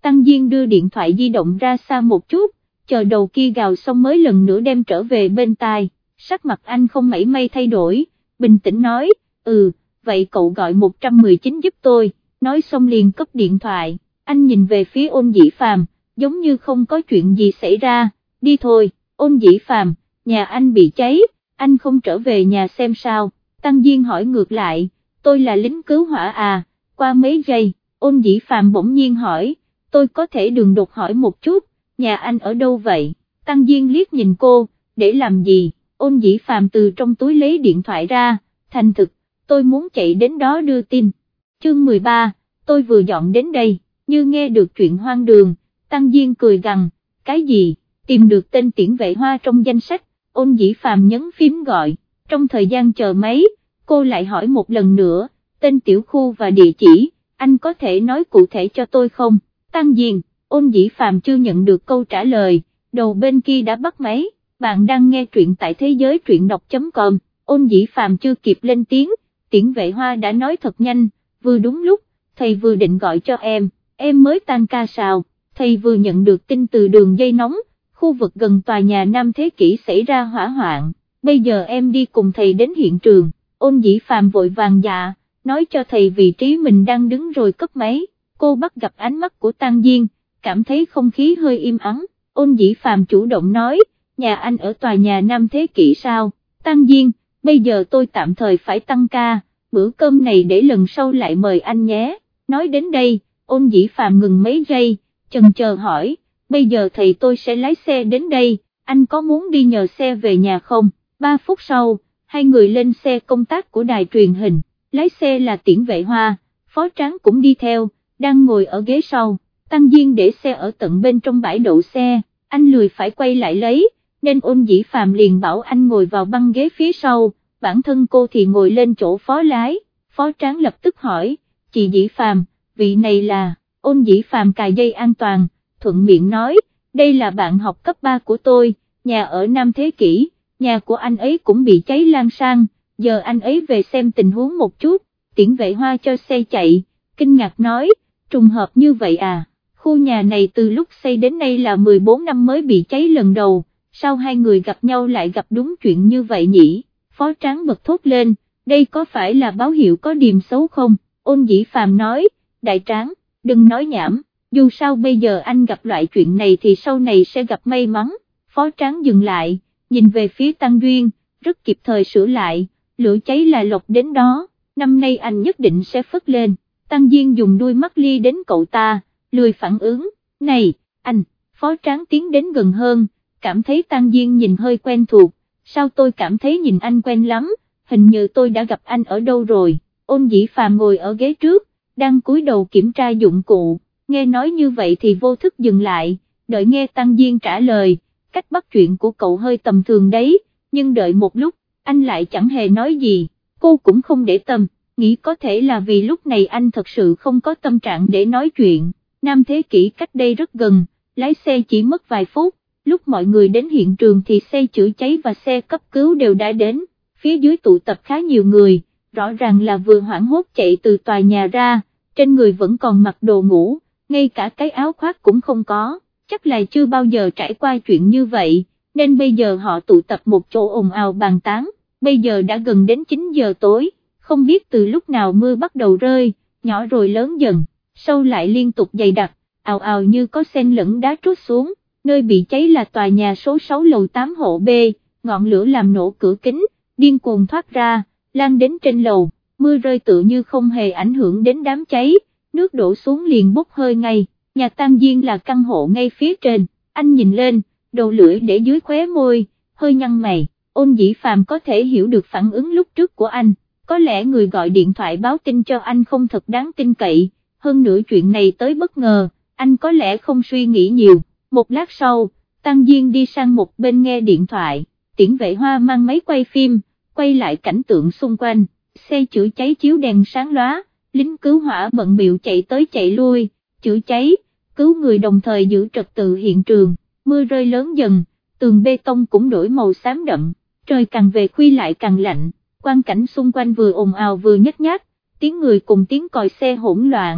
Tăng Diên đưa điện thoại di động ra xa một chút, chờ đầu kia gào xong mới lần nữa đem trở về bên tai, sắc mặt anh không mảy may thay đổi, bình tĩnh nói, ừ, vậy cậu gọi một một chín giúp tôi, nói xong liền cấp điện thoại, anh nhìn về phía Ôn Dĩ Phàm, giống như không có chuyện gì xảy ra, đi thôi, Ôn Dĩ Phàm, nhà anh bị cháy, anh không trở về nhà xem sao, Tăng Diên hỏi ngược lại, tôi là lính cứu hỏa à, qua mấy giây, Ôn Dĩ Phàm bỗng nhiên hỏi, tôi có thể đường đột hỏi một chút, nhà anh ở đâu vậy, Tăng Diên liếc nhìn cô, để làm gì, Ôn Dĩ Phàm từ trong túi lấy điện thoại ra, thành thực, tôi muốn chạy đến đó đưa tin, chương mười ba, tôi vừa dọn đến đây, như nghe được chuyện hoang đường, Tăng Diên cười gằn, cái gì, tìm được tên Tiễn Vệ Hoa trong danh sách, Ôn Dĩ Phàm nhấn phím gọi, trong thời gian chờ máy, cô lại hỏi một lần nữa, tên tiểu khu và địa chỉ, anh có thể nói cụ thể cho tôi không, Tăng Diên, Ôn Dĩ Phàm chưa nhận được câu trả lời, đầu bên kia đã bắt máy, bạn đang nghe truyện tại thế giới truyện đọc.com, Ôn Dĩ Phàm chưa kịp lên tiếng, Tiễn Vệ Hoa đã nói thật nhanh, vừa đúng lúc, thầy vừa định gọi cho em, em mới tan ca sao, thầy vừa nhận được tin từ đường dây nóng, khu vực gần tòa nhà Nam Thế Kỷ xảy ra hỏa hoạn, bây giờ em đi cùng thầy đến hiện trường, Ôn Dĩ Phàm vội vàng dạ, nói cho thầy vị trí mình đang đứng rồi cất máy, cô bắt gặp ánh mắt của Tăng Diên, cảm thấy không khí hơi im ắng, Ôn Dĩ Phàm chủ động nói, nhà anh ở tòa nhà Nam Thế Kỷ sao, Tăng Diên, bây giờ tôi tạm thời phải tăng ca, bữa cơm này để lần sau lại mời anh nhé, nói đến đây, Ôn Dĩ Phàm ngừng mấy giây, chần chờ hỏi, bây giờ thầy tôi sẽ lái xe đến đây, anh có muốn đi nhờ xe về nhà không, ba phút sau, hai người lên xe công tác của đài truyền hình, lái xe là Tiễn Vệ Hoa, Phó Tráng cũng đi theo, đang ngồi ở ghế sau, Tăng Diên để xe ở tận bên trong bãi đậu xe, anh lười phải quay lại lấy, nên Ôn Dĩ Phàm liền bảo anh ngồi vào băng ghế phía sau, bản thân cô thì ngồi lên chỗ phó lái, Phó Tráng lập tức hỏi, chị Dĩ Phàm, vị này là, Ôn Dĩ Phàm cài dây an toàn, thuận miệng nói, đây là bạn học cấp ba của tôi, nhà ở Nam Thế Kỷ, nhà của anh ấy cũng bị cháy lan sang, giờ anh ấy về xem tình huống một chút, Tiễn Vệ Hoa cho xe chạy, kinh ngạc nói, trùng hợp như vậy à, khu nhà này từ lúc xây đến nay là mười bốn năm mới bị cháy lần đầu, sao hai người gặp nhau lại gặp đúng chuyện như vậy nhỉ, Phó Tráng bật thốt lên, đây có phải là báo hiệu có điềm xấu không, Ôn Dĩ Phàm nói, Đại Tráng, đừng nói nhảm, dù sao bây giờ anh gặp loại chuyện này thì sau này sẽ gặp may mắn, Phó Tráng dừng lại, nhìn về phía Tăng Duyên, rất kịp thời sửa lại, lửa cháy là lộc đến đó, năm nay anh nhất định sẽ phất lên, Tăng Duyên dùng đuôi mắt lia đến cậu ta, lười phản ứng, này, anh, Phó Tráng tiến đến gần hơn, cảm thấy Tăng Duyên nhìn hơi quen thuộc, sao tôi cảm thấy nhìn anh quen lắm, hình như tôi đã gặp anh ở đâu rồi, Ôn Dĩ Phàm ngồi ở ghế trước, đang cúi đầu kiểm tra dụng cụ, nghe nói như vậy thì vô thức dừng lại, đợi nghe Tăng Duyên trả lời, cách bắt chuyện của cậu hơi tầm thường đấy, nhưng đợi một lúc, anh lại chẳng hề nói gì, cô cũng không để tâm, nghĩ có thể là vì lúc này anh thật sự không có tâm trạng để nói chuyện, Nam Thế Kỷ cách đây rất gần, lái xe chỉ mất vài phút, lúc mọi người đến hiện trường thì xe chữa cháy và xe cấp cứu đều đã đến, phía dưới tụ tập khá nhiều người, rõ ràng là vừa hoảng hốt chạy từ tòa nhà ra, trên người vẫn còn mặc đồ ngủ, ngay cả cái áo khoác cũng không có, chắc là chưa bao giờ trải qua chuyện như vậy, nên bây giờ họ tụ tập một chỗ ồn ào bàn tán, bây giờ đã gần đến chín giờ tối, không biết từ lúc nào mưa bắt đầu rơi, nhỏ rồi lớn dần, sâu lại liên tục dày đặc, ào ào như có sen lẫn đá trút xuống, nơi bị cháy là tòa nhà số sáu lầu tám hộ B, ngọn lửa làm nổ cửa kính, điên cuồng thoát ra, lan đến trên lầu, mưa rơi tự như không hề ảnh hưởng đến đám cháy, nước đổ xuống liền bốc hơi ngay, nhà Tăng Diên là căn hộ ngay phía trên, anh nhìn lên, đầu lưỡi để dưới khóe môi, hơi nhăn mày, Ôn Dĩ Phàm có thể hiểu được phản ứng lúc trước của anh, có lẽ người gọi điện thoại báo tin cho anh không thật đáng tin cậy, hơn nữa chuyện này tới bất ngờ, anh có lẽ không suy nghĩ nhiều, một lát sau, Tăng Diên đi sang một bên nghe điện thoại, Tiễn Vệ Hoa mang máy quay phim, quay lại cảnh tượng xung quanh, xe chữa cháy chiếu đèn sáng lóa, lính cứu hỏa bận bịu chạy tới chạy lui, chữa cháy, cứu người đồng thời giữ trật tự hiện trường, mưa rơi lớn dần, tường bê tông cũng đổi màu xám đậm, trời càng về khuya lại càng lạnh, quang cảnh xung quanh vừa ồn ào vừa nhếch nhác, tiếng người cùng tiếng còi xe hỗn loạn,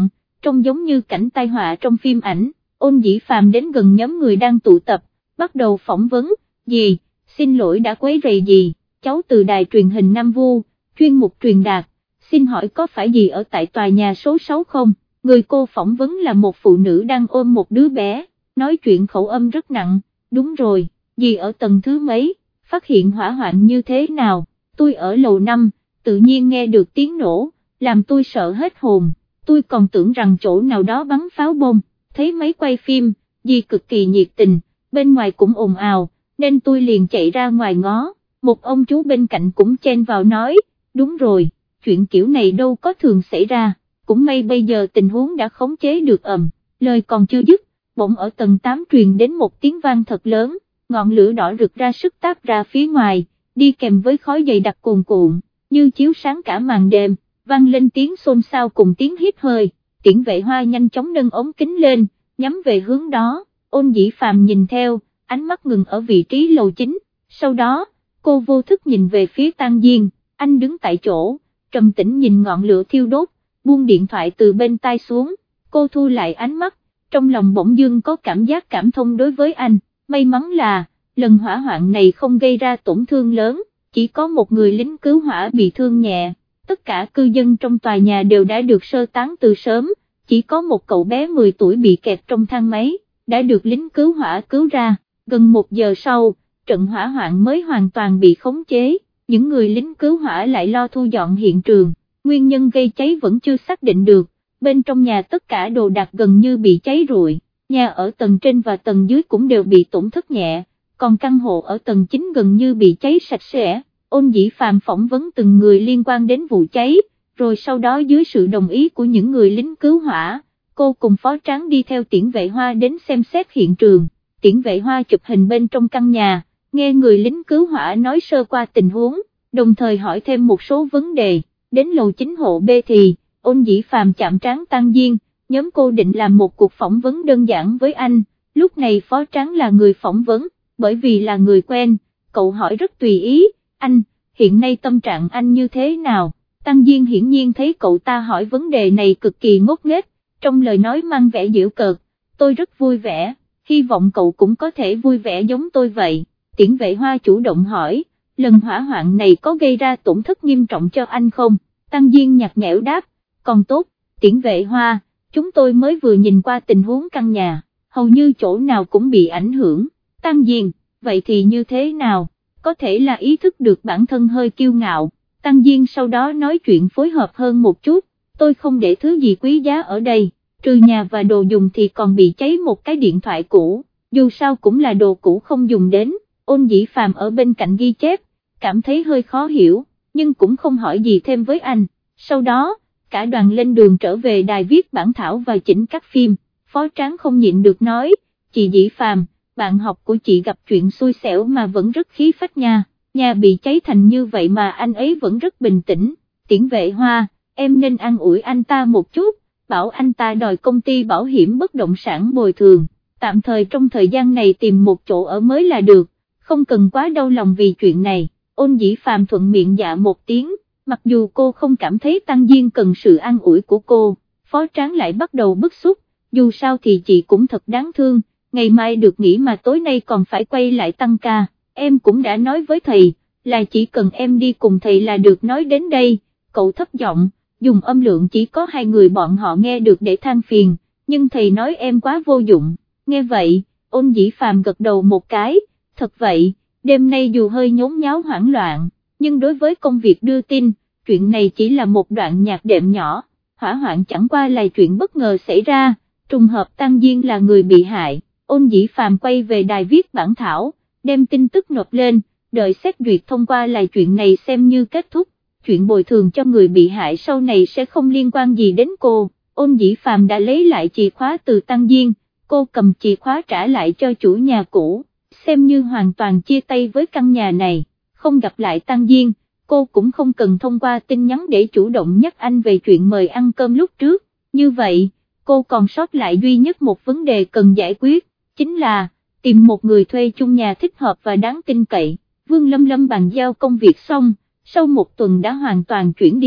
trông giống như cảnh tai họa trong phim ảnh. Ôn Dĩ Phàm đến gần nhóm người đang tụ tập, bắt đầu phỏng vấn. Gì, xin lỗi đã quấy rầy gì, cháu từ đài truyền hình Nam Vu, chuyên mục truyền đạt, xin hỏi có phải gì ở tại tòa nhà số sáu không? Người cô phỏng vấn là một phụ nữ đang ôm một đứa bé, nói chuyện khẩu âm rất nặng. Đúng rồi, gì ở tầng thứ mấy, phát hiện hỏa hoạn như thế nào? Tôi ở lầu năm, tự nhiên nghe được tiếng nổ, làm tôi sợ hết hồn, tôi còn tưởng rằng chỗ nào đó bắn pháo bom. Thấy máy quay phim, dì cực kỳ nhiệt tình, bên ngoài cũng ồn ào, nên tôi liền chạy ra ngoài ngó. Một ông chú bên cạnh cũng chen vào nói, đúng rồi, chuyện kiểu này đâu có thường xảy ra, cũng may bây giờ tình huống đã khống chế được. Ầm, lời còn chưa dứt, bỗng ở tầng tám truyền đến một tiếng vang thật lớn, ngọn lửa đỏ rực ra sức táp ra phía ngoài, đi kèm với khói dày đặc cuồn cuộn, như chiếu sáng cả màn đêm, vang lên tiếng xôn xao cùng tiếng hít hơi. Tiễn Vệ Hoa nhanh chóng nâng ống kính lên, nhắm về hướng đó. Ôn Dĩ Phàm nhìn theo, ánh mắt ngừng ở vị trí lầu chín, sau đó, cô vô thức nhìn về phía Tang Diên, anh đứng tại chỗ, trầm tĩnh nhìn ngọn lửa thiêu đốt, buông điện thoại từ bên tai xuống, cô thu lại ánh mắt, trong lòng bỗng dưng có cảm giác cảm thông đối với anh. May mắn là, lần hỏa hoạn này không gây ra tổn thương lớn, chỉ có một người lính cứu hỏa bị thương nhẹ. Tất cả cư dân trong tòa nhà đều đã được sơ tán từ sớm, chỉ có một cậu bé mười tuổi bị kẹt trong thang máy, đã được lính cứu hỏa cứu ra. Gần một giờ sau, trận hỏa hoạn mới hoàn toàn bị khống chế, những người lính cứu hỏa lại lo thu dọn hiện trường, nguyên nhân gây cháy vẫn chưa xác định được, bên trong nhà tất cả đồ đạc gần như bị cháy rụi, nhà ở tầng trên và tầng dưới cũng đều bị tổn thất nhẹ, còn căn hộ ở tầng chín gần như bị cháy sạch sẽ. Ôn Dĩ Phàm phỏng vấn từng người liên quan đến vụ cháy, rồi sau đó dưới sự đồng ý của những người lính cứu hỏa, cô cùng Phó Tráng đi theo Tiễn Vệ Hoa đến xem xét hiện trường. Tiễn Vệ Hoa chụp hình bên trong căn nhà, nghe người lính cứu hỏa nói sơ qua tình huống, đồng thời hỏi thêm một số vấn đề. Đến lầu chín hộ B thì, Ôn Dĩ Phàm chạm trán Tang Diên, nhóm cô định làm một cuộc phỏng vấn đơn giản với anh, lúc này Phó Tráng là người phỏng vấn, bởi vì là người quen, cậu hỏi rất tùy ý. Anh, hiện nay tâm trạng anh như thế nào? Tang Diên hiển nhiên thấy cậu ta hỏi vấn đề này cực kỳ ngốc nghếch, trong lời nói mang vẻ giễu cợt, tôi rất vui vẻ, hy vọng cậu cũng có thể vui vẻ giống tôi vậy. Tiễn Vệ Hoa chủ động hỏi, lần hỏa hoạn này có gây ra tổn thất nghiêm trọng cho anh không? Tang Diên nhạt nhẽo đáp, còn tốt. Tiễn Vệ Hoa, chúng tôi mới vừa nhìn qua tình huống căn nhà, hầu như chỗ nào cũng bị ảnh hưởng. Tang Diên, vậy thì như thế nào? Có thể là ý thức được bản thân hơi kiêu ngạo. Tang Diên sau đó nói chuyện phối hợp hơn một chút, tôi không để thứ gì quý giá ở đây, trừ nhà và đồ dùng thì còn bị cháy một cái điện thoại cũ, dù sao cũng là đồ cũ không dùng đến. Ôn Dĩ Phàm ở bên cạnh ghi chép, cảm thấy hơi khó hiểu, nhưng cũng không hỏi gì thêm với anh. Sau đó, cả đoàn lên đường trở về đài viết bản thảo và chỉnh các phim. Phó Tráng không nhịn được nói, chị Dĩ Phàm, bạn học của chị gặp chuyện xui xẻo mà vẫn rất khí phách nha, nhà bị cháy thành như vậy mà anh ấy vẫn rất bình tĩnh. Tiễn Vệ Hoa, em nên an ủi anh ta một chút, bảo anh ta đòi công ty bảo hiểm bất động sản bồi thường, tạm thời trong thời gian này tìm một chỗ ở mới là được, không cần quá đau lòng vì chuyện này. Ôn Dĩ Phàm thuận miệng dạ một tiếng, mặc dù cô không cảm thấy Tang Diên cần sự an ủi của cô. Phó Tráng lại bắt đầu bức xúc, dù sao thì chị cũng thật đáng thương, ngày mai được nghỉ mà tối nay còn phải quay lại tăng ca, em cũng đã nói với thầy, là chỉ cần em đi cùng thầy là được. Nói đến đây, cậu thấp giọng, dùng âm lượng chỉ có hai người bọn họ nghe được để than phiền, nhưng thầy nói em quá vô dụng. Nghe vậy, Ôn Dĩ Phàm gật đầu một cái, thật vậy, đêm nay dù hơi nhốn nháo hoảng loạn, nhưng đối với công việc đưa tin, chuyện này chỉ là một đoạn nhạc đệm nhỏ, hỏa hoạn chẳng qua là chuyện bất ngờ xảy ra, trùng hợp Tang Diên là người bị hại. Ôn Dĩ Phàm quay về đài viết bản thảo, đem tin tức nộp lên, đợi xét duyệt thông qua là chuyện này xem như kết thúc, chuyện bồi thường cho người bị hại sau này sẽ không liên quan gì đến cô. Ôn Dĩ Phàm đã lấy lại chìa khóa từ Tang Diên, cô cầm chìa khóa trả lại cho chủ nhà cũ, xem như hoàn toàn chia tay với căn nhà này. Không gặp lại Tang Diên, cô cũng không cần thông qua tin nhắn để chủ động nhắc anh về chuyện mời ăn cơm lúc trước, như vậy, cô còn sót lại duy nhất một vấn đề cần giải quyết, chính là tìm một người thuê chung nhà thích hợp và đáng tin cậy. Vương Lâm Lâm bàn giao công việc xong, sau một tuần đã hoàn toàn chuyển đi,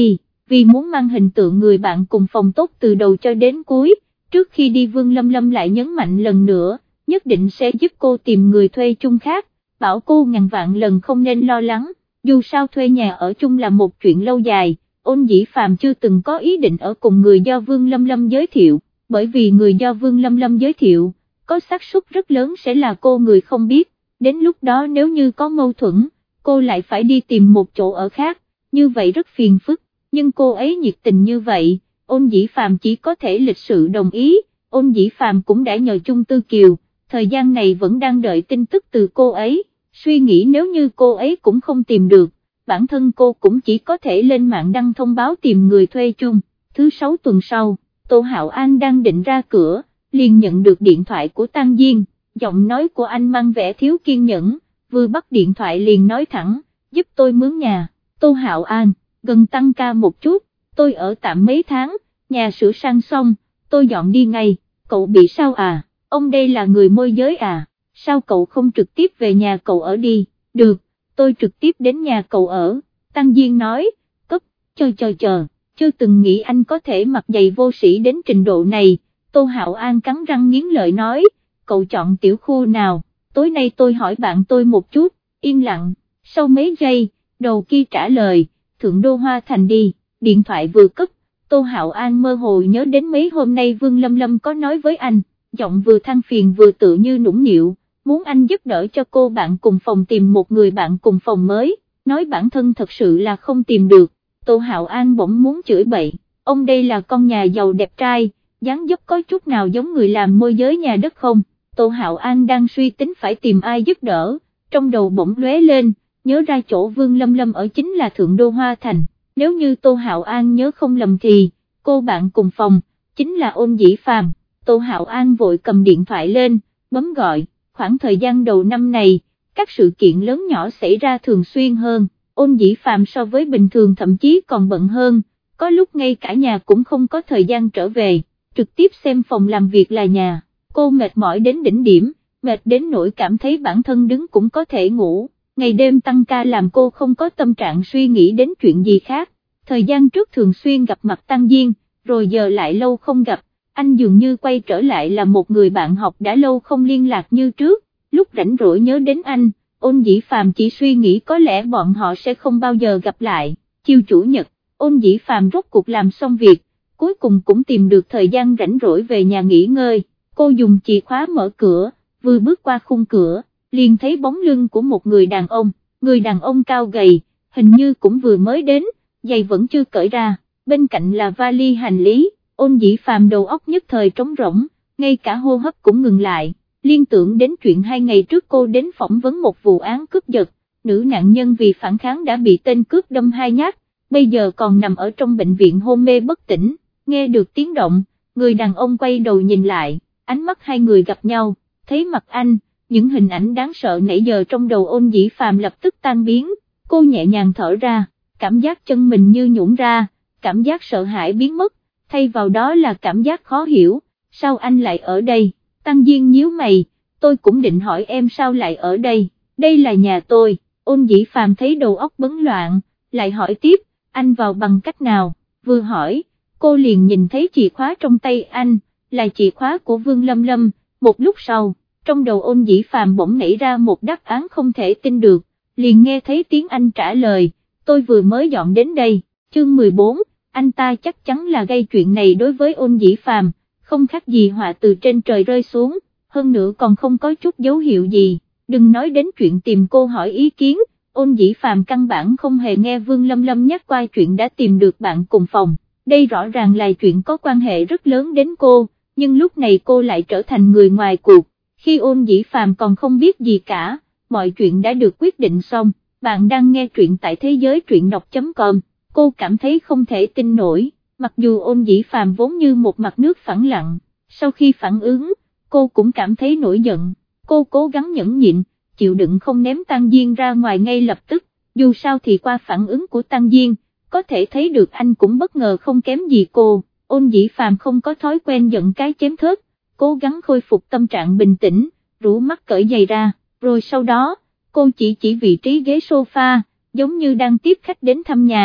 vì muốn mang hình tượng người bạn cùng phòng tốt từ đầu cho đến cuối, trước khi đi Vương Lâm Lâm lại nhấn mạnh lần nữa, nhất định sẽ giúp cô tìm người thuê chung khác, bảo cô ngàn vạn lần không nên lo lắng, dù sao thuê nhà ở chung là một chuyện lâu dài, Ôn Dĩ Phàm chưa từng có ý định ở cùng người do Vương Lâm Lâm giới thiệu, bởi vì người do Vương Lâm Lâm giới thiệu, có xác suất rất lớn sẽ là cô người không biết, đến lúc đó nếu như có mâu thuẫn, cô lại phải đi tìm một chỗ ở khác, như vậy rất phiền phức, nhưng cô ấy nhiệt tình như vậy, Ôn Dĩ Phàm chỉ có thể lịch sự đồng ý, Ôn Dĩ Phàm cũng đã nhờ Chung Tư Kiều, thời gian này vẫn đang đợi tin tức từ cô ấy, suy nghĩ nếu như cô ấy cũng không tìm được, bản thân cô cũng chỉ có thể lên mạng đăng thông báo tìm người thuê chung. Thứ sáu tuần sau, Tô Hạo An đang định ra cửa, liền nhận được điện thoại của Tăng Diên, giọng nói của anh mang vẻ thiếu kiên nhẫn, vừa bắt điện thoại liền nói thẳng, giúp tôi mướn nhà. Tô Hạo An, gần tăng ca một chút, tôi ở tạm mấy tháng, nhà sửa sang xong, tôi dọn đi ngay, cậu bị sao à, ông đây là người môi giới à, sao cậu không trực tiếp về nhà cậu ở đi, được, tôi trực tiếp đến nhà cậu ở, Tăng Diên nói, cấp, chờ chờ chờ, chưa từng nghĩ anh có thể mặc giày vô sĩ đến trình độ này, Tô Hạo An cắn răng nghiến lợi nói, cậu chọn tiểu khu nào, tối nay tôi hỏi bạn tôi một chút, yên lặng, sau mấy giây, đầu kia trả lời, Thượng Đô Hoa Thành đi, điện thoại vừa cất, Tô Hạo An mơ hồ nhớ đến mấy hôm nay Vương Lâm Lâm có nói với anh, giọng vừa than phiền vừa tự như nũng nịu, muốn anh giúp đỡ cho cô bạn cùng phòng tìm một người bạn cùng phòng mới, nói bản thân thật sự là không tìm được, Tô Hạo An bỗng muốn chửi bậy, ông đây là con nhà giàu đẹp trai, dáng dấp có chút nào giống người làm môi giới nhà đất không, Tô Hạo An đang suy tính phải tìm ai giúp đỡ, trong đầu bỗng lóe lên, nhớ ra chỗ Vương Lâm Lâm ở chính là Thượng Đô Hoa Thành, nếu như Tô Hạo An nhớ không lầm thì, cô bạn cùng phòng, chính là Ôn Dĩ Phàm. Tô Hạo An vội cầm điện thoại lên, bấm gọi, khoảng thời gian đầu năm này, các sự kiện lớn nhỏ xảy ra thường xuyên hơn, Ôn Dĩ Phàm so với bình thường thậm chí còn bận hơn, có lúc ngay cả nhà cũng không có thời gian trở về, trực tiếp xem phòng làm việc là nhà, cô mệt mỏi đến đỉnh điểm, mệt đến nỗi cảm thấy bản thân đứng cũng có thể ngủ, ngày đêm tăng ca làm cô không có tâm trạng suy nghĩ đến chuyện gì khác, thời gian trước thường xuyên gặp mặt Tăng Diên, rồi giờ lại lâu không gặp, anh dường như quay trở lại là một người bạn học đã lâu không liên lạc như trước, lúc rảnh rỗi nhớ đến anh, Ôn Dĩ Phàm chỉ suy nghĩ có lẽ bọn họ sẽ không bao giờ gặp lại, chiều chủ nhật, Ôn Dĩ Phàm rốt cuộc làm xong việc, cuối cùng cũng tìm được thời gian rảnh rỗi về nhà nghỉ ngơi, cô dùng chìa khóa mở cửa, vừa bước qua khung cửa, liền thấy bóng lưng của một người đàn ông, người đàn ông cao gầy, hình như cũng vừa mới đến, giày vẫn chưa cởi ra, bên cạnh là vali hành lý, Ôn Dĩ Phàm đầu óc nhất thời trống rỗng, ngay cả hô hấp cũng ngừng lại, liên tưởng đến chuyện hai ngày trước cô đến phỏng vấn một vụ án cướp giật, nữ nạn nhân vì phản kháng đã bị tên cướp đâm hai nhát, bây giờ còn nằm ở trong bệnh viện hôn mê bất tỉnh, nghe được tiếng động, người đàn ông quay đầu nhìn lại, ánh mắt hai người gặp nhau, thấy mặt anh, những hình ảnh đáng sợ nãy giờ trong đầu Ôn Dĩ Phàm lập tức tan biến, cô nhẹ nhàng thở ra, cảm giác chân mình như nhũn ra, cảm giác sợ hãi biến mất, thay vào đó là cảm giác khó hiểu, sao anh lại ở đây, Tăng Diên nhíu mày, tôi cũng định hỏi em sao lại ở đây, đây là nhà tôi, Ôn Dĩ Phàm thấy đầu óc bấn loạn, lại hỏi tiếp, anh vào bằng cách nào, vừa hỏi, cô liền nhìn thấy chìa khóa trong tay anh, là chìa khóa của Vương Lâm Lâm, một lúc sau, trong đầu Ôn Dĩ Phàm bỗng nảy ra một đáp án không thể tin được, liền nghe thấy tiếng anh trả lời, tôi vừa mới dọn đến đây, chương mười bốn, anh ta chắc chắn là gây chuyện này đối với Ôn Dĩ Phàm, không khác gì họa từ trên trời rơi xuống, hơn nữa còn không có chút dấu hiệu gì, đừng nói đến chuyện tìm cô hỏi ý kiến, Ôn Dĩ Phàm căn bản không hề nghe Vương Lâm Lâm nhắc qua chuyện đã tìm được bạn cùng phòng, đây rõ ràng là chuyện có quan hệ rất lớn đến cô, nhưng lúc này cô lại trở thành người ngoài cuộc, khi Ôn Dĩ Phàm còn không biết gì cả, mọi chuyện đã được quyết định xong, bạn đang nghe truyện tại thế giới truyện đọc chấm com, cô cảm thấy không thể tin nổi, mặc dù Ôn Dĩ Phàm vốn như một mặt nước phẳng lặng, sau khi phản ứng, cô cũng cảm thấy nổi giận, cô cố gắng nhẫn nhịn, chịu đựng không ném Tăng Diên ra ngoài ngay lập tức, dù sao thì qua phản ứng của Tăng Diên, có thể thấy được anh cũng bất ngờ không kém gì cô, Ôn Dĩ Phàm không có thói quen giận cái chém thớt, cố gắng khôi phục tâm trạng bình tĩnh, rũ mắt cởi giày ra, rồi sau đó, cô chỉ chỉ vị trí ghế sofa, giống như đang tiếp khách đến thăm nhà,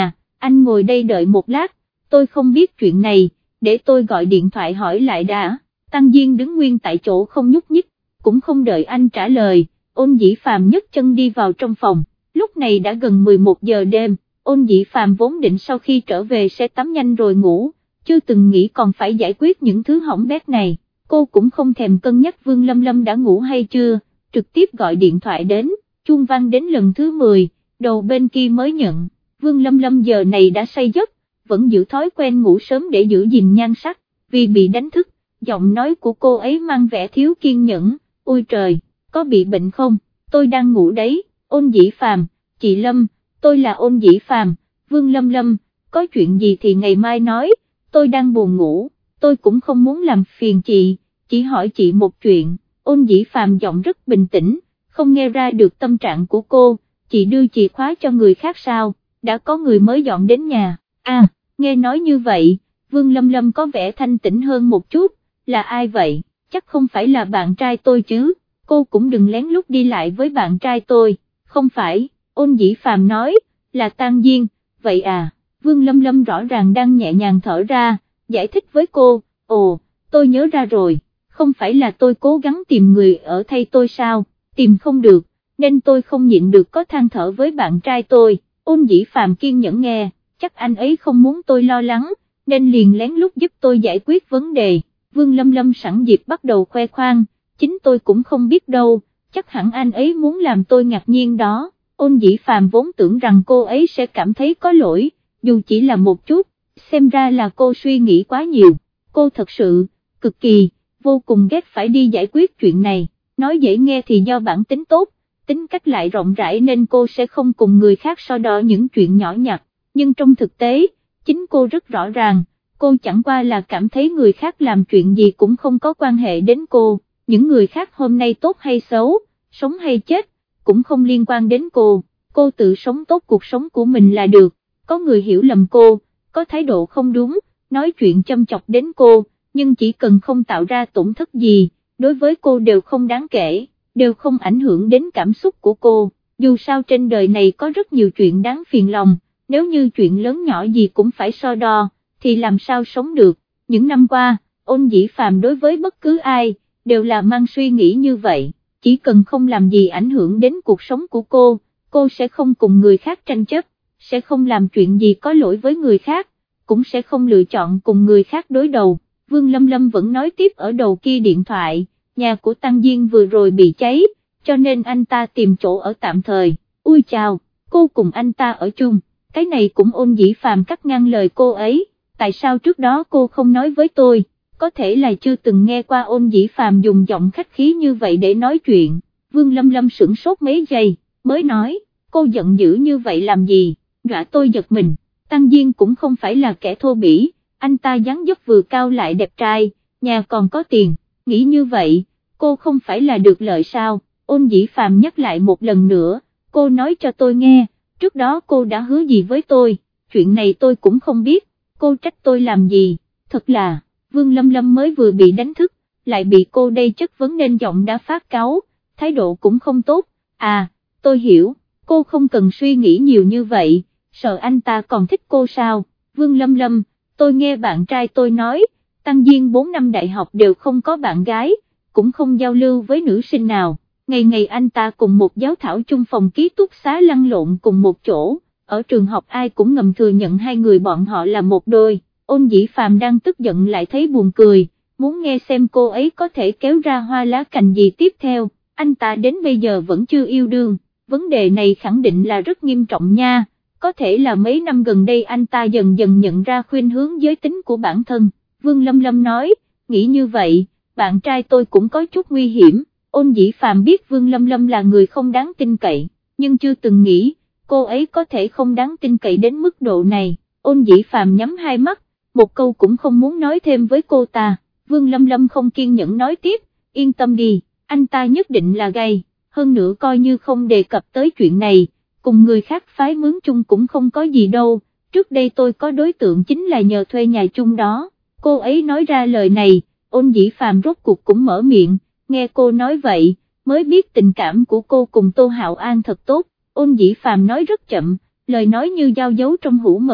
anh ngồi đây đợi một lát, tôi không biết chuyện này, để tôi gọi điện thoại hỏi lại đã. Tăng Diên đứng nguyên tại chỗ không nhúc nhích, cũng không đợi anh trả lời, Ôn Dĩ Phàm nhấc chân đi vào trong phòng, lúc này đã gần mười một giờ đêm, Ôn Dĩ Phàm vốn định sau khi trở về sẽ tắm nhanh rồi ngủ, chưa từng nghĩ còn phải giải quyết những thứ hỏng bét này, cô cũng không thèm cân nhắc Vương Lâm Lâm đã ngủ hay chưa, trực tiếp gọi điện thoại đến, chuông vang đến lần thứ mười, đầu bên kia mới nhận, Vương Lâm Lâm giờ này đã say giấc, vẫn giữ thói quen ngủ sớm để giữ gìn nhan sắc, vì bị đánh thức, giọng nói của cô ấy mang vẻ thiếu kiên nhẫn, ôi trời, có bị bệnh không, tôi đang ngủ đấy, Ôn Dĩ Phàm, chị Lâm, tôi là Ôn Dĩ Phàm, Vương Lâm Lâm, có chuyện gì thì ngày mai nói, tôi đang buồn ngủ, tôi cũng không muốn làm phiền chị, chỉ hỏi chị một chuyện, Ôn Dĩ Phàm giọng rất bình tĩnh, không nghe ra được tâm trạng của cô, chị đưa chìa khóa cho người khác sao, đã có người mới dọn đến nhà, à, nghe nói như vậy, Vương Lâm Lâm có vẻ thanh tĩnh hơn một chút, là ai vậy, chắc không phải là bạn trai tôi chứ, cô cũng đừng lén lút đi lại với bạn trai tôi, không phải, Ôn Dĩ Phàm nói, là Tăng Diên, vậy à, Vương Lâm Lâm rõ ràng đang nhẹ nhàng thở ra, giải thích với cô, ồ, tôi nhớ ra rồi, không phải là tôi cố gắng tìm người ở thay tôi sao, tìm không được, nên tôi không nhịn được có than thở với bạn trai tôi, Ôn Dĩ Phàm kiên nhẫn nghe, chắc anh ấy không muốn tôi lo lắng, nên liền lén lút giúp tôi giải quyết vấn đề, Vương Lâm Lâm sẵn dịp bắt đầu khoe khoang, chính tôi cũng không biết đâu, chắc hẳn anh ấy muốn làm tôi ngạc nhiên đó, Ôn Dĩ Phàm vốn tưởng rằng cô ấy sẽ cảm thấy có lỗi, dù chỉ là một chút, xem ra là cô suy nghĩ quá nhiều, cô thật sự, cực kỳ, vô cùng ghét phải đi giải quyết chuyện này, nói dễ nghe thì do bản tính tốt, tính cách lại rộng rãi nên cô sẽ không cùng người khác so đo những chuyện nhỏ nhặt, nhưng trong thực tế, chính cô rất rõ ràng, cô chẳng qua là cảm thấy người khác làm chuyện gì cũng không có quan hệ đến cô, những người khác hôm nay tốt hay xấu, sống hay chết, cũng không liên quan đến cô, cô tự sống tốt cuộc sống của mình là được, có người hiểu lầm cô, có thái độ không đúng, nói chuyện châm chọc đến cô, nhưng chỉ cần không tạo ra tổn thất gì, đối với cô đều không đáng kể, đều không ảnh hưởng đến cảm xúc của cô, dù sao trên đời này có rất nhiều chuyện đáng phiền lòng, nếu như chuyện lớn nhỏ gì cũng phải so đo, thì làm sao sống được, những năm qua, Ôn Dĩ Phàm đối với bất cứ ai, đều là mang suy nghĩ như vậy, chỉ cần không làm gì ảnh hưởng đến cuộc sống của cô, cô sẽ không cùng người khác tranh chấp, sẽ không làm chuyện gì có lỗi với người khác, cũng sẽ không lựa chọn cùng người khác đối đầu. Vương Lâm Lâm vẫn nói tiếp ở đầu kia điện thoại, nhà của Tăng Diên vừa rồi bị cháy, cho nên anh ta tìm chỗ ở tạm thời, ui chào, cô cùng anh ta ở chung, cái này cũng Ôn Dĩ Phàm cắt ngang lời cô ấy, tại sao trước đó cô không nói với tôi, có thể là chưa từng nghe qua Ôn Dĩ Phàm dùng giọng khách khí như vậy để nói chuyện, Vương Lâm Lâm sửng sốt mấy giây, mới nói, cô giận dữ như vậy làm gì, dọa tôi giật mình, Tăng Diên cũng không phải là kẻ thô bỉ, anh ta dáng dấp vừa cao lại đẹp trai, nhà còn có tiền, nghĩ như vậy, cô không phải là được lợi sao, Ôn Dĩ Phàm nhắc lại một lần nữa, cô nói cho tôi nghe, trước đó cô đã hứa gì với tôi, chuyện này tôi cũng không biết, cô trách tôi làm gì, thật là, Vương Lâm Lâm mới vừa bị đánh thức, lại bị cô đây chất vấn nên giọng đã phát cáu, thái độ cũng không tốt, à, tôi hiểu, cô không cần suy nghĩ nhiều như vậy, sợ anh ta còn thích cô sao, Vương Lâm Lâm, tôi nghe bạn trai tôi nói, Tăng Diên bốn năm đại học đều không có bạn gái, cũng không giao lưu với nữ sinh nào, ngày ngày anh ta cùng một giáo thảo chung phòng ký túc xá lăn lộn cùng một chỗ, ở trường học ai cũng ngầm thừa nhận hai người bọn họ là một đôi, Ôn Dĩ Phàm đang tức giận lại thấy buồn cười, muốn nghe xem cô ấy có thể kéo ra hoa lá cành gì tiếp theo, anh ta đến bây giờ vẫn chưa yêu đương, vấn đề này khẳng định là rất nghiêm trọng nha. Có thể là mấy năm gần đây anh ta dần dần nhận ra khuynh hướng giới tính của bản thân, Vương Lâm Lâm nói, nghĩ như vậy, bạn trai tôi cũng có chút nguy hiểm, Ôn Dĩ Phàm biết Vương Lâm Lâm là người không đáng tin cậy, nhưng chưa từng nghĩ, cô ấy có thể không đáng tin cậy đến mức độ này, Ôn Dĩ Phàm nhắm hai mắt, một câu cũng không muốn nói thêm với cô ta, Vương Lâm Lâm không kiên nhẫn nói tiếp, yên tâm đi, anh ta nhất định là gay, hơn nữa coi như không đề cập tới chuyện này, cùng người khác phái mướn chung cũng không có gì đâu, trước đây tôi có đối tượng chính là nhờ thuê nhà chung đó, cô ấy nói ra lời này, Ôn Dĩ Phàm rốt cuộc cũng mở miệng, nghe cô nói vậy, mới biết tình cảm của cô cùng Tô Hạo An thật tốt, Ôn Dĩ Phàm nói rất chậm, lời nói như dao dấu trong hũ mật,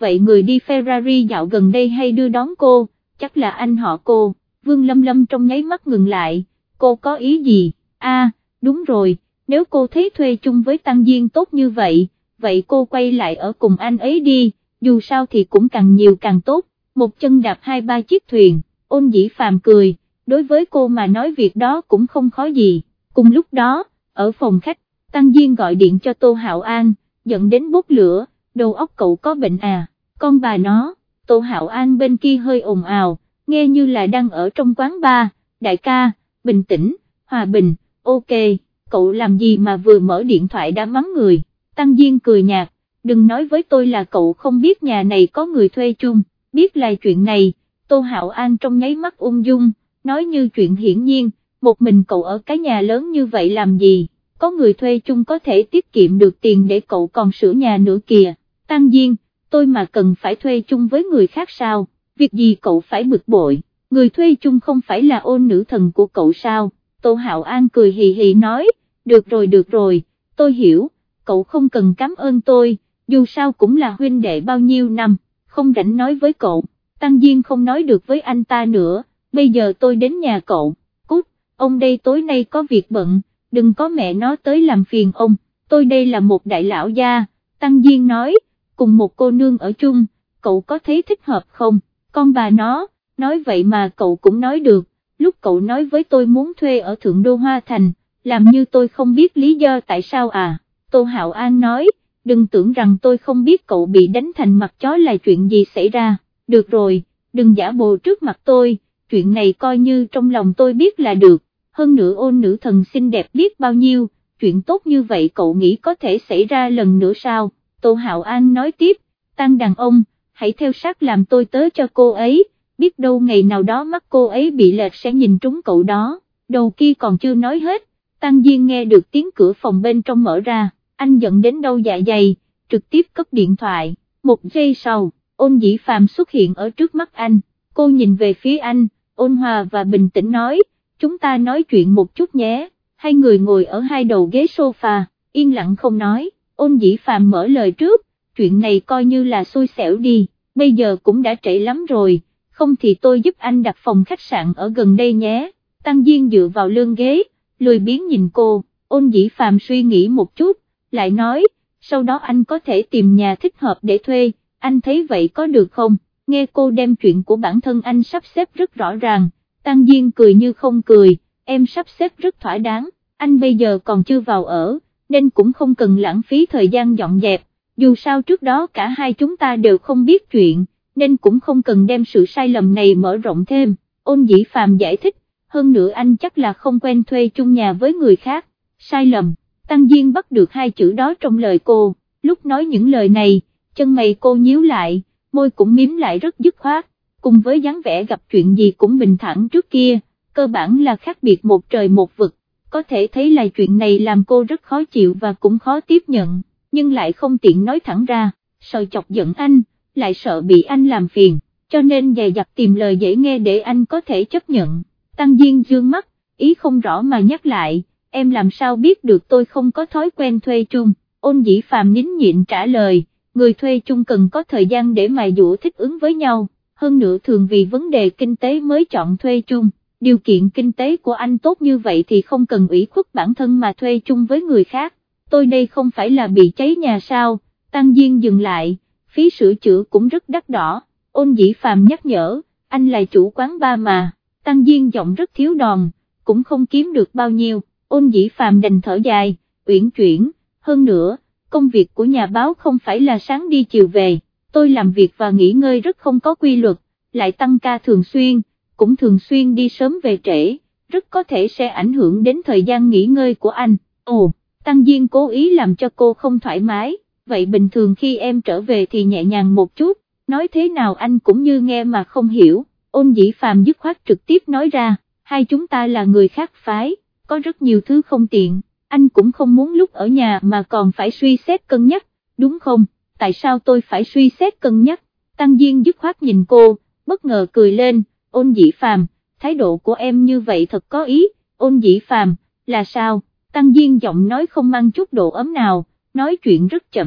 vậy người đi Ferrari dạo gần đây hay đưa đón cô, chắc là anh họ cô. Vương Lâm Lâm trong nháy mắt ngừng lại, cô có ý gì? À, đúng rồi, nếu cô thấy thuê chung với Tăng Diên tốt như vậy, vậy cô quay lại ở cùng anh ấy đi, dù sao thì cũng càng nhiều càng tốt, một chân đạp hai ba chiếc thuyền. Ôn Dĩ Phàm cười, đối với cô mà nói việc đó cũng không khó gì. Cùng lúc đó, ở phòng khách, Tăng Diên gọi điện cho Tô Hạo An, dẫn đến bốc lửa, đầu óc cậu có bệnh à, con bà nó. Tô Hạo An bên kia hơi ồn ào, nghe như là đang ở trong quán bar. Đại ca, bình tĩnh, hòa bình, ok, cậu làm gì mà vừa mở điện thoại đã mắng người. Tăng Diên cười nhạt, đừng nói với tôi là cậu không biết nhà này có người thuê chung, biết là chuyện này. Tô Hạo An trong nháy mắt ung dung, nói như chuyện hiển nhiên, một mình cậu ở cái nhà lớn như vậy làm gì, có người thuê chung có thể tiết kiệm được tiền để cậu còn sửa nhà nữa kìa. Tăng Diên, tôi mà cần phải thuê chung với người khác sao, việc gì cậu phải bực bội, người thuê chung không phải là Ôn nữ thần của cậu sao. Tô Hạo An cười hì hì nói, được rồi được rồi, tôi hiểu, cậu không cần cảm ơn tôi, dù sao cũng là huynh đệ bao nhiêu năm, không rảnh nói với cậu. Tăng Diên không nói được với anh ta nữa, bây giờ tôi đến nhà cậu. Cút, ông đây tối nay có việc bận, đừng có mẹ nó tới làm phiền ông, tôi đây là một đại lão gia. Tăng Diên nói, cùng một cô nương ở chung, cậu có thấy thích hợp không? Con bà nó, nói vậy mà cậu cũng nói được, lúc cậu nói với tôi muốn thuê ở Thượng Đô Hoa Thành, làm như tôi không biết lý do tại sao à. Tô Hạo An nói, đừng tưởng rằng tôi không biết cậu bị đánh thành mặt chó là chuyện gì xảy ra. Được rồi, đừng giả bộ trước mặt tôi, chuyện này coi như trong lòng tôi biết là được, hơn nữa Ôn nữ thần xinh đẹp biết bao nhiêu, chuyện tốt như vậy cậu nghĩ có thể xảy ra lần nữa sao? Tô Hạo An nói tiếp, Tăng đàn ông, hãy theo sát làm tôi tớ cho cô ấy, biết đâu ngày nào đó mắt cô ấy bị lệch sẽ nhìn trúng cậu đó. Đầu kia còn chưa nói hết, Tăng Diên nghe được tiếng cửa phòng bên trong mở ra, anh giận đến đâu dạ dày, trực tiếp cất điện thoại. Một giây sau, Ôn Dĩ Phàm xuất hiện ở trước mắt anh, cô nhìn về phía anh, ôn hòa và bình tĩnh nói, chúng ta nói chuyện một chút nhé. Hai người ngồi ở hai đầu ghế sofa, yên lặng không nói. Ôn Dĩ Phàm mở lời trước, chuyện này coi như là xui xẻo đi, bây giờ cũng đã trễ lắm rồi, không thì tôi giúp anh đặt phòng khách sạn ở gần đây nhé. Tăng Diên dựa vào lưng ghế, lười biếng nhìn cô. Ôn Dĩ Phàm suy nghĩ một chút, lại nói, sau đó anh có thể tìm nhà thích hợp để thuê, anh thấy vậy có được không? Nghe cô đem chuyện của bản thân anh sắp xếp rất rõ ràng, Tăng Diên cười như không cười, em sắp xếp rất thỏa đáng, anh bây giờ còn chưa vào ở, nên cũng không cần lãng phí thời gian dọn dẹp, dù sao trước đó cả hai chúng ta đều không biết chuyện, nên cũng không cần đem sự sai lầm này mở rộng thêm. Ôn Dĩ Phàm giải thích, hơn nữa anh chắc là không quen thuê chung nhà với người khác. Sai lầm, Tăng Diên bắt được hai chữ đó trong lời cô, lúc nói những lời này, chân mày cô nhíu lại, môi cũng mím lại rất dứt khoát, cùng với dáng vẻ gặp chuyện gì cũng bình thản trước kia, cơ bản là khác biệt một trời một vực, có thể thấy là chuyện này làm cô rất khó chịu và cũng khó tiếp nhận, nhưng lại không tiện nói thẳng ra, sợ chọc giận anh, lại sợ bị anh làm phiền, cho nên dè dặt tìm lời dễ nghe để anh có thể chấp nhận. Tăng Diên dương mắt, ý không rõ mà nhắc lại, em làm sao biết được tôi không có thói quen thuê chung. Ôn Dĩ Phàm nín nhịn trả lời, người thuê chung cần có thời gian để mài dũa thích ứng với nhau, hơn nữa thường vì vấn đề kinh tế mới chọn thuê chung, điều kiện kinh tế của anh tốt như vậy thì không cần ủy khuất bản thân mà thuê chung với người khác, tôi đây không phải là bị cháy nhà sao. Tăng Diên dừng lại, phí sửa chữa cũng rất đắt đỏ. Ôn Dĩ Phàm nhắc nhở, anh là chủ quán bar mà. Tăng Diên giọng rất thiếu đòn, cũng không kiếm được bao nhiêu. Ôn Dĩ Phàm đành thở dài, uyển chuyển, hơn nữa, công việc của nhà báo không phải là sáng đi chiều về, tôi làm việc và nghỉ ngơi rất không có quy luật, lại tăng ca thường xuyên, cũng thường xuyên đi sớm về trễ, rất có thể sẽ ảnh hưởng đến thời gian nghỉ ngơi của anh. Ồ, Tăng Diên cố ý làm cho cô không thoải mái, vậy bình thường khi em trở về thì nhẹ nhàng một chút, nói thế nào anh cũng như nghe mà không hiểu. Ôn Dĩ Phàm dứt khoát trực tiếp nói ra, hai chúng ta là người khác phái, có rất nhiều thứ không tiện, anh cũng không muốn lúc ở nhà mà còn phải suy xét cân nhắc, đúng không? Tại sao tôi phải suy xét cân nhắc? Tăng Diên dứt khoát nhìn cô, bất ngờ cười lên. Ôn Dĩ Phàm, thái độ của em như vậy thật có ý. Ôn Dĩ Phàm, là sao? Tăng Diên giọng nói không mang chút độ ấm nào, nói chuyện rất chậm,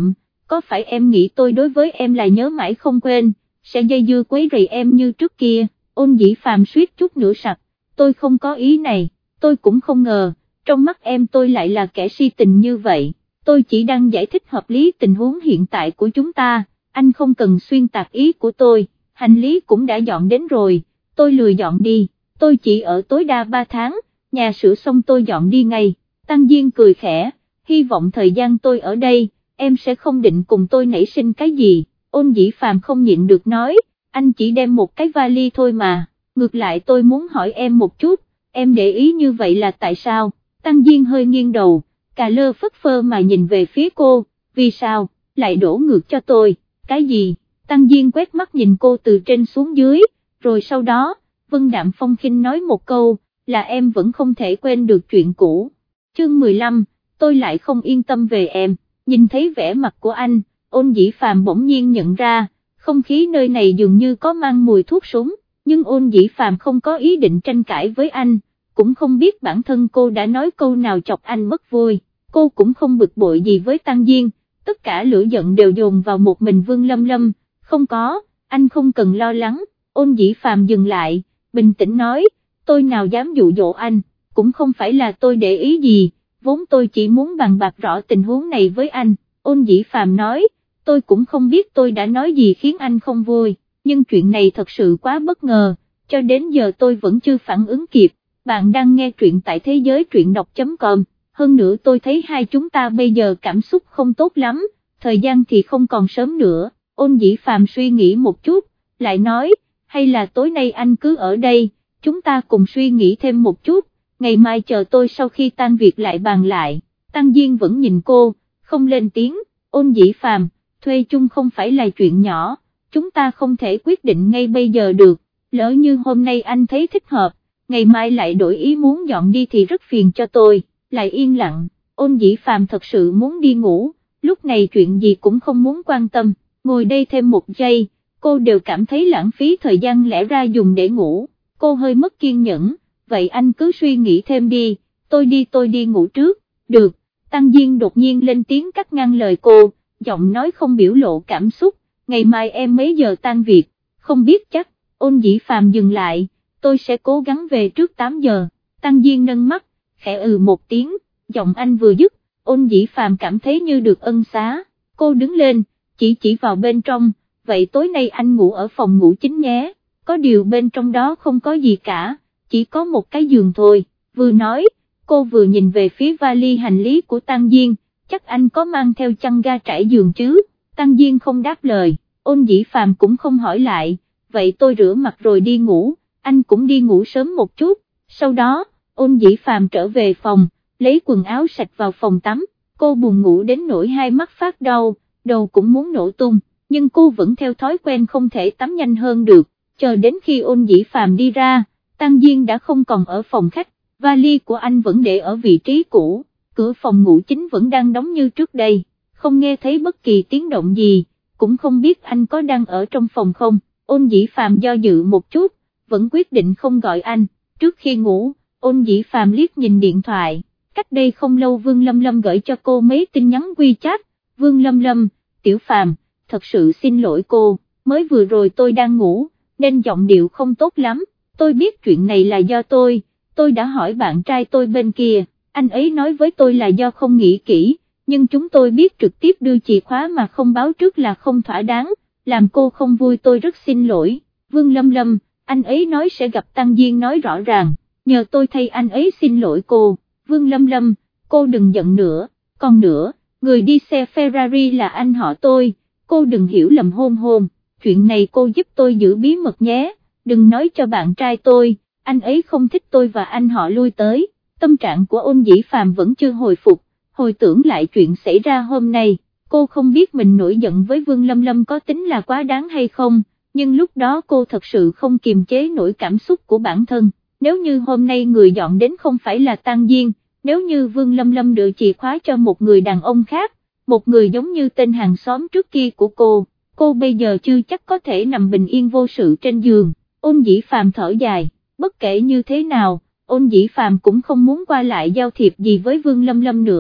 có phải em nghĩ tôi đối với em là nhớ mãi không quên, sẽ dây dưa quấy rầy em như trước kia? Ôn Dĩ Phàm suýt chút nữa sặc, tôi không có ý này, tôi cũng không ngờ, trong mắt em tôi lại là kẻ si tình như vậy, tôi chỉ đang giải thích hợp lý tình huống hiện tại của chúng ta, anh không cần xuyên tạc ý của tôi, hành lý cũng đã dọn đến rồi, tôi lười dọn đi, tôi chỉ ở tối đa ba tháng, nhà sửa xong tôi dọn đi ngay. Tăng Diên cười khẽ, hy vọng thời gian tôi ở đây, em sẽ không định cùng tôi nảy sinh cái gì. Ôn Dĩ Phàm không nhịn được nói, anh chỉ đem một cái vali thôi mà, ngược lại tôi muốn hỏi em một chút, em để ý như vậy là tại sao? Tăng Diên hơi nghiêng đầu, cà lơ phất phơ mà nhìn về phía cô, vì sao, lại đổ ngược cho tôi, cái gì? Tăng Diên quét mắt nhìn cô từ trên xuống dưới, rồi sau đó, Vân Đạm Phong khinh nói một câu, là em vẫn không thể quên được chuyện cũ. Chương mười lăm, tôi lại không yên tâm về em, nhìn thấy vẻ mặt của anh, Ôn Dĩ Phàm bỗng nhiên nhận ra, không khí nơi này dường như có mang mùi thuốc súng, nhưng Ôn Dĩ Phàm không có ý định tranh cãi với anh, cũng không biết bản thân cô đã nói câu nào chọc anh mất vui, cô cũng không bực bội gì với Tăng Diên, tất cả lửa giận đều dồn vào một mình Vương Lâm Lâm, không có, anh không cần lo lắng. Ôn Dĩ Phàm dừng lại, bình tĩnh nói, tôi nào dám dụ dỗ anh, cũng không phải là tôi để ý gì, vốn tôi chỉ muốn bàn bạc rõ tình huống này với anh. Ôn Dĩ Phàm nói, tôi cũng không biết tôi đã nói gì khiến anh không vui, nhưng chuyện này thật sự quá bất ngờ, cho đến giờ tôi vẫn chưa phản ứng kịp. Bạn đang nghe truyện tại thế giới truyện đọc chấm com, hơn nữa tôi thấy hai chúng ta bây giờ cảm xúc không tốt lắm, thời gian thì không còn sớm nữa. Ôn Dĩ Phàm suy nghĩ một chút, lại nói, hay là tối nay anh cứ ở đây, chúng ta cùng suy nghĩ thêm một chút, ngày mai chờ tôi sau khi tan việc lại bàn lại. Tăng Diên vẫn nhìn cô, không lên tiếng. Ôn Dĩ Phàm, thuê chung không phải là chuyện nhỏ, chúng ta không thể quyết định ngay bây giờ được, lỡ như hôm nay anh thấy thích hợp, ngày mai lại đổi ý muốn dọn đi thì rất phiền cho tôi. Lại yên lặng. Ôn Dĩ Phàm thật sự muốn đi ngủ, lúc này chuyện gì cũng không muốn quan tâm, ngồi đây thêm một giây, cô đều cảm thấy lãng phí thời gian lẽ ra dùng để ngủ, cô hơi mất kiên nhẫn, vậy anh cứ suy nghĩ thêm đi, tôi đi tôi đi ngủ trước. Được. Tăng Diên đột nhiên lên tiếng cắt ngang lời cô, giọng nói không biểu lộ cảm xúc, ngày mai em mấy giờ tan việc, không biết chắc. Ôn Dĩ Phàm dừng lại, tôi sẽ cố gắng về trước tám giờ. Tăng Diên nâng mắt, khẽ ừ một tiếng, giọng anh vừa dứt, Ôn Dĩ Phàm cảm thấy như được ân xá, cô đứng lên, chỉ chỉ vào bên trong, vậy tối nay anh ngủ ở phòng ngủ chính nhé, có điều bên trong đó không có gì cả, chỉ có một cái giường thôi. Vừa nói, cô vừa nhìn về phía vali hành lý của Tăng Diên, chắc anh có mang theo chăn ga trải giường chứ? Tăng Diên không đáp lời, Ôn Dĩ Phàm cũng không hỏi lại, vậy tôi rửa mặt rồi đi ngủ, anh cũng đi ngủ sớm một chút. Sau đó, Ôn Dĩ Phàm trở về phòng, lấy quần áo sạch vào phòng tắm, cô buồn ngủ đến nỗi hai mắt phát đau, đầu cũng muốn nổ tung, nhưng cô vẫn theo thói quen không thể tắm nhanh hơn được, chờ đến khi Ôn Dĩ Phàm đi ra, Tăng Diên đã không còn ở phòng khách, vali của anh vẫn để ở vị trí cũ, cửa phòng ngủ chính vẫn đang đóng như trước đây, không nghe thấy bất kỳ tiếng động gì, cũng không biết anh có đang ở trong phòng không. Ôn Dĩ Phàm do dự một chút, vẫn quyết định không gọi anh. Trước khi ngủ, Ôn Dĩ Phàm liếc nhìn điện thoại, cách đây không lâu Vương Lâm Lâm gửi cho cô mấy tin nhắn WeChat. Vương Lâm Lâm, Tiểu Phàm, thật sự xin lỗi cô, mới vừa rồi tôi đang ngủ, nên giọng điệu không tốt lắm, tôi biết chuyện này là do tôi, tôi đã hỏi bạn trai tôi bên kia, anh ấy nói với tôi là do không nghĩ kỹ, nhưng chúng tôi biết trực tiếp đưa chìa khóa mà không báo trước là không thỏa đáng, làm cô không vui tôi rất xin lỗi. Vương Lâm Lâm, anh ấy nói sẽ gặp Tăng Diên nói rõ ràng, nhờ tôi thay anh ấy xin lỗi cô. Vương Lâm Lâm, cô đừng giận nữa, còn nữa, người đi xe Ferrari là anh họ tôi, cô đừng hiểu lầm hôn hôn, chuyện này cô giúp tôi giữ bí mật nhé, đừng nói cho bạn trai tôi, anh ấy không thích tôi và anh họ lui tới. Tâm trạng của Ôn Dĩ Phàm vẫn chưa hồi phục, hồi tưởng lại chuyện xảy ra hôm nay, cô không biết mình nổi giận với Vương Lâm Lâm có tính là quá đáng hay không, nhưng lúc đó cô thật sự không kiềm chế nổi cảm xúc của bản thân, nếu như hôm nay người dọn đến không phải là Tăng Diên, nếu như Vương Lâm Lâm đưa chìa khóa cho một người đàn ông khác, một người giống như tên hàng xóm trước kia của cô, cô bây giờ chưa chắc có thể nằm bình yên vô sự trên giường. Ôn Dĩ Phàm thở dài, bất kể như thế nào, Ôn Dĩ Phàm cũng không muốn qua lại giao thiệp gì với Vương Lâm Lâm nữa.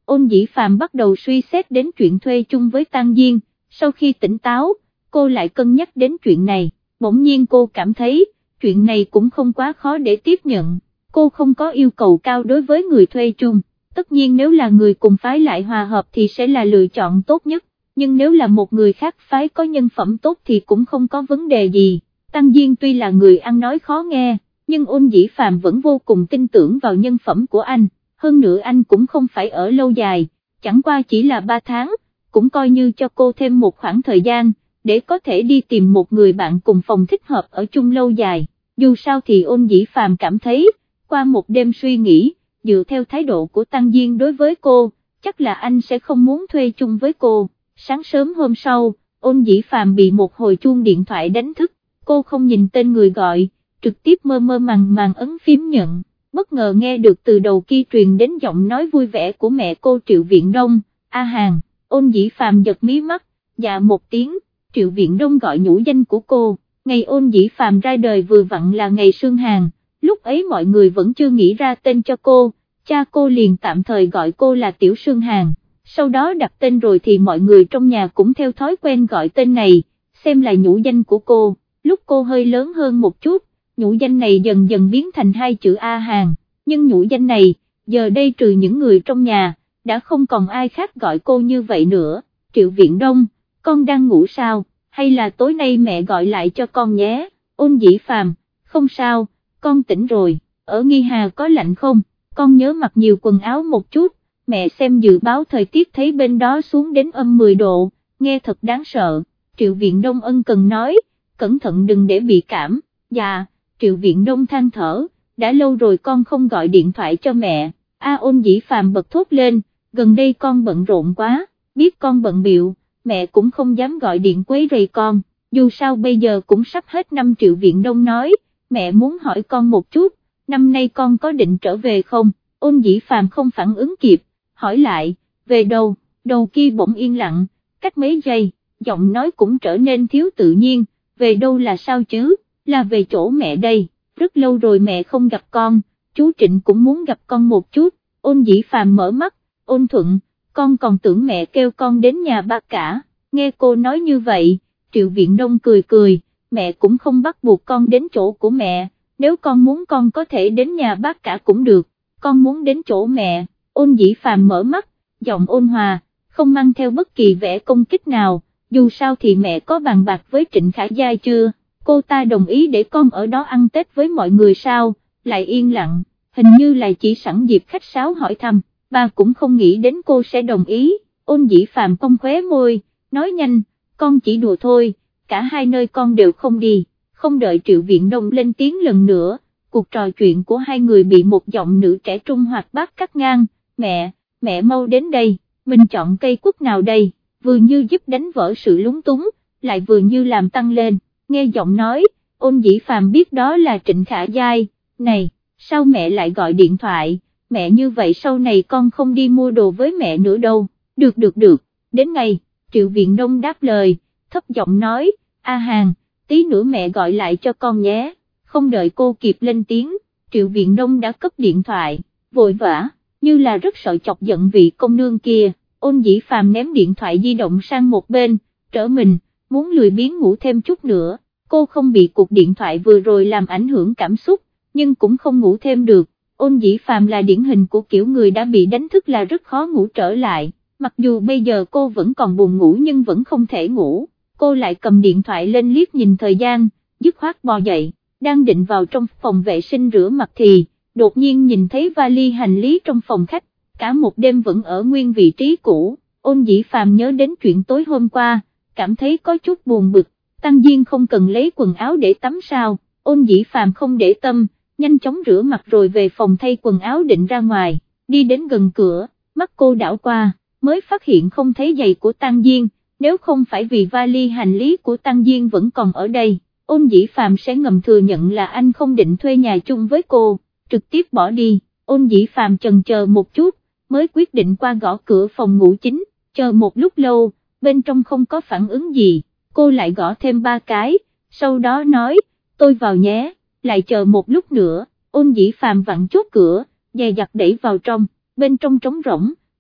Ôn Dĩ Phàm bắt đầu suy xét đến chuyện thuê chung với Tang Diên, sau khi tỉnh táo, cô lại cân nhắc đến chuyện này, bỗng nhiên cô cảm thấy, chuyện này cũng không quá khó để tiếp nhận, cô không có yêu cầu cao đối với người thuê chung, tất nhiên nếu là người cùng phái lại hòa hợp thì sẽ là lựa chọn tốt nhất, nhưng nếu là một người khác phái có nhân phẩm tốt thì cũng không có vấn đề gì. Tang Diên tuy là người ăn nói khó nghe, nhưng Ôn Dĩ Phàm vẫn vô cùng tin tưởng vào nhân phẩm của anh, hơn nữa anh cũng không phải ở lâu dài, chẳng qua chỉ là ba tháng, cũng coi như cho cô thêm một khoảng thời gian, để có thể đi tìm một người bạn cùng phòng thích hợp ở chung lâu dài. Dù sao thì Ôn Dĩ Phàm cảm thấy, qua một đêm suy nghĩ, dựa theo thái độ của Tang Diên đối với cô, chắc là anh sẽ không muốn thuê chung với cô. Sáng sớm hôm sau, Ôn Dĩ Phàm bị một hồi chuông điện thoại đánh thức, cô không nhìn tên người gọi, trực tiếp mơ mơ màng màng ấn phím nhận, bất ngờ nghe được từ đầu kia truyền đến giọng nói vui vẻ của mẹ cô Triệu Viện Đông. A Hàng. Ôn Dĩ Phàm giật mí mắt, dạ một tiếng. Triệu Viện Đông gọi nhũ danh của cô, ngày Ôn Dĩ Phàm ra đời vừa vặn là ngày Sương Hàn, lúc ấy mọi người vẫn chưa nghĩ ra tên cho cô, cha cô liền tạm thời gọi cô là Tiểu Sương Hàn, sau đó đặt tên rồi thì mọi người trong nhà cũng theo thói quen gọi tên này, xem là nhũ danh của cô. Lúc cô hơi lớn hơn một chút, nhũ danh này dần dần biến thành hai chữ A Hàng, nhưng nhũ danh này, giờ đây trừ những người trong nhà, đã không còn ai khác gọi cô như vậy nữa. Triệu Viện Đông, con đang ngủ sao, hay là tối nay mẹ gọi lại cho con nhé? Ôn Dĩ Phàm, không sao, con tỉnh rồi, ở Nghi Hà có lạnh không, con nhớ mặc nhiều quần áo một chút, mẹ xem dự báo thời tiết thấy bên đó xuống đến âm mười độ, nghe thật đáng sợ. Triệu Viện Đông ân cần nói, cẩn thận đừng để bị cảm. Dạ. Triệu Viện Đông than thở, đã lâu rồi con không gọi điện thoại cho mẹ. A Ôn Dĩ Phàm bật thốt lên, gần đây con bận rộn quá, biết con bận bịu, mẹ cũng không dám gọi điện quấy rầy con, dù sao bây giờ cũng sắp hết năm. Triệu Viện Đông nói, mẹ muốn hỏi con một chút, năm nay con có định trở về không? Ôn Dĩ Phàm không phản ứng kịp, hỏi lại, về đâu? Đầu kia bỗng yên lặng, cách mấy giây, giọng nói cũng trở nên thiếu tự nhiên, về đâu là sao chứ? Là về chỗ mẹ đây, rất lâu rồi mẹ không gặp con, chú Trịnh cũng muốn gặp con một chút. Ôn Dĩ Phàm mở mắt, Ôn Thuận, con còn tưởng mẹ kêu con đến nhà ba cả. Nghe cô nói như vậy, Triệu Viện Đông cười cười, mẹ cũng không bắt buộc con đến chỗ của mẹ, nếu con muốn con có thể đến nhà bác cả cũng được, con muốn đến chỗ mẹ. Ôn Dĩ Phàm mở mắt, giọng ôn hòa, không mang theo bất kỳ vẻ công kích nào, dù sao thì mẹ có bàn bạc với Trịnh Khả Giai chưa? Cô ta đồng ý để con ở đó ăn Tết với mọi người sao? Lại yên lặng, hình như là chỉ sẵn dịp khách sáo hỏi thăm, bà cũng không nghĩ đến cô sẽ đồng ý. Ôn Dĩ Phàm cong khóe môi, nói nhanh, con chỉ đùa thôi, cả hai nơi con đều không đi. Không đợi Triệu Viện Đông lên tiếng lần nữa, cuộc trò chuyện của hai người bị một giọng nữ trẻ trung hoạt bát cắt ngang. Mẹ, mẹ mau đến đây, mình chọn cây quất nào đây? Vừa như giúp đánh vỡ sự lúng túng, lại vừa như làm tăng lên. Nghe giọng nói, Ôn Dĩ Phàm biết đó là Trịnh Khả Giai. Này, sao mẹ lại gọi điện thoại? Mẹ như vậy sau này con không đi mua đồ với mẹ nữa đâu. Được được được, đến ngay. Triệu Viện Đông đáp lời, thấp giọng nói, A Hàng, tí nữa mẹ gọi lại cho con nhé. Không đợi cô kịp lên tiếng, Triệu Viện Đông đã cúp điện thoại, vội vã, như là rất sợ chọc giận vị công nương kia. Ôn Dĩ Phàm ném điện thoại di động sang một bên, trở mình, muốn lười biếng ngủ thêm chút nữa. Cô không bị cuộc điện thoại vừa rồi làm ảnh hưởng cảm xúc, nhưng cũng không ngủ thêm được. Ôn Dĩ Phàm là điển hình của kiểu người đã bị đánh thức là rất khó ngủ trở lại, mặc dù bây giờ cô vẫn còn buồn ngủ nhưng vẫn không thể ngủ. Cô lại cầm điện thoại lên liếc nhìn thời gian, dứt khoát bò dậy, đang định vào trong phòng vệ sinh rửa mặt thì, đột nhiên nhìn thấy vali hành lý trong phòng khách, cả một đêm vẫn ở nguyên vị trí cũ. Ôn Dĩ Phàm nhớ đến chuyện tối hôm qua, cảm thấy có chút buồn bực. Tăng Diên không cần lấy quần áo để tắm sao? Ôn Dĩ Phàm không để tâm, nhanh chóng rửa mặt rồi về phòng thay quần áo định ra ngoài, đi đến gần cửa, mắt cô đảo qua, mới phát hiện không thấy giày của Tăng Diên, nếu không phải vì vali hành lý của Tăng Diên vẫn còn ở đây, Ôn Dĩ Phàm sẽ ngầm thừa nhận là anh không định thuê nhà chung với cô, trực tiếp bỏ đi. Ôn Dĩ Phàm chần chờ một chút, mới quyết định qua gõ cửa phòng ngủ chính, chờ một lúc lâu, bên trong không có phản ứng gì, cô lại gõ thêm ba cái, sau đó nói, tôi vào nhé, lại chờ một lúc nữa. Ôn Dĩ Phàm vặn chốt cửa, dè dặt đẩy vào trong, bên trong trống rỗng,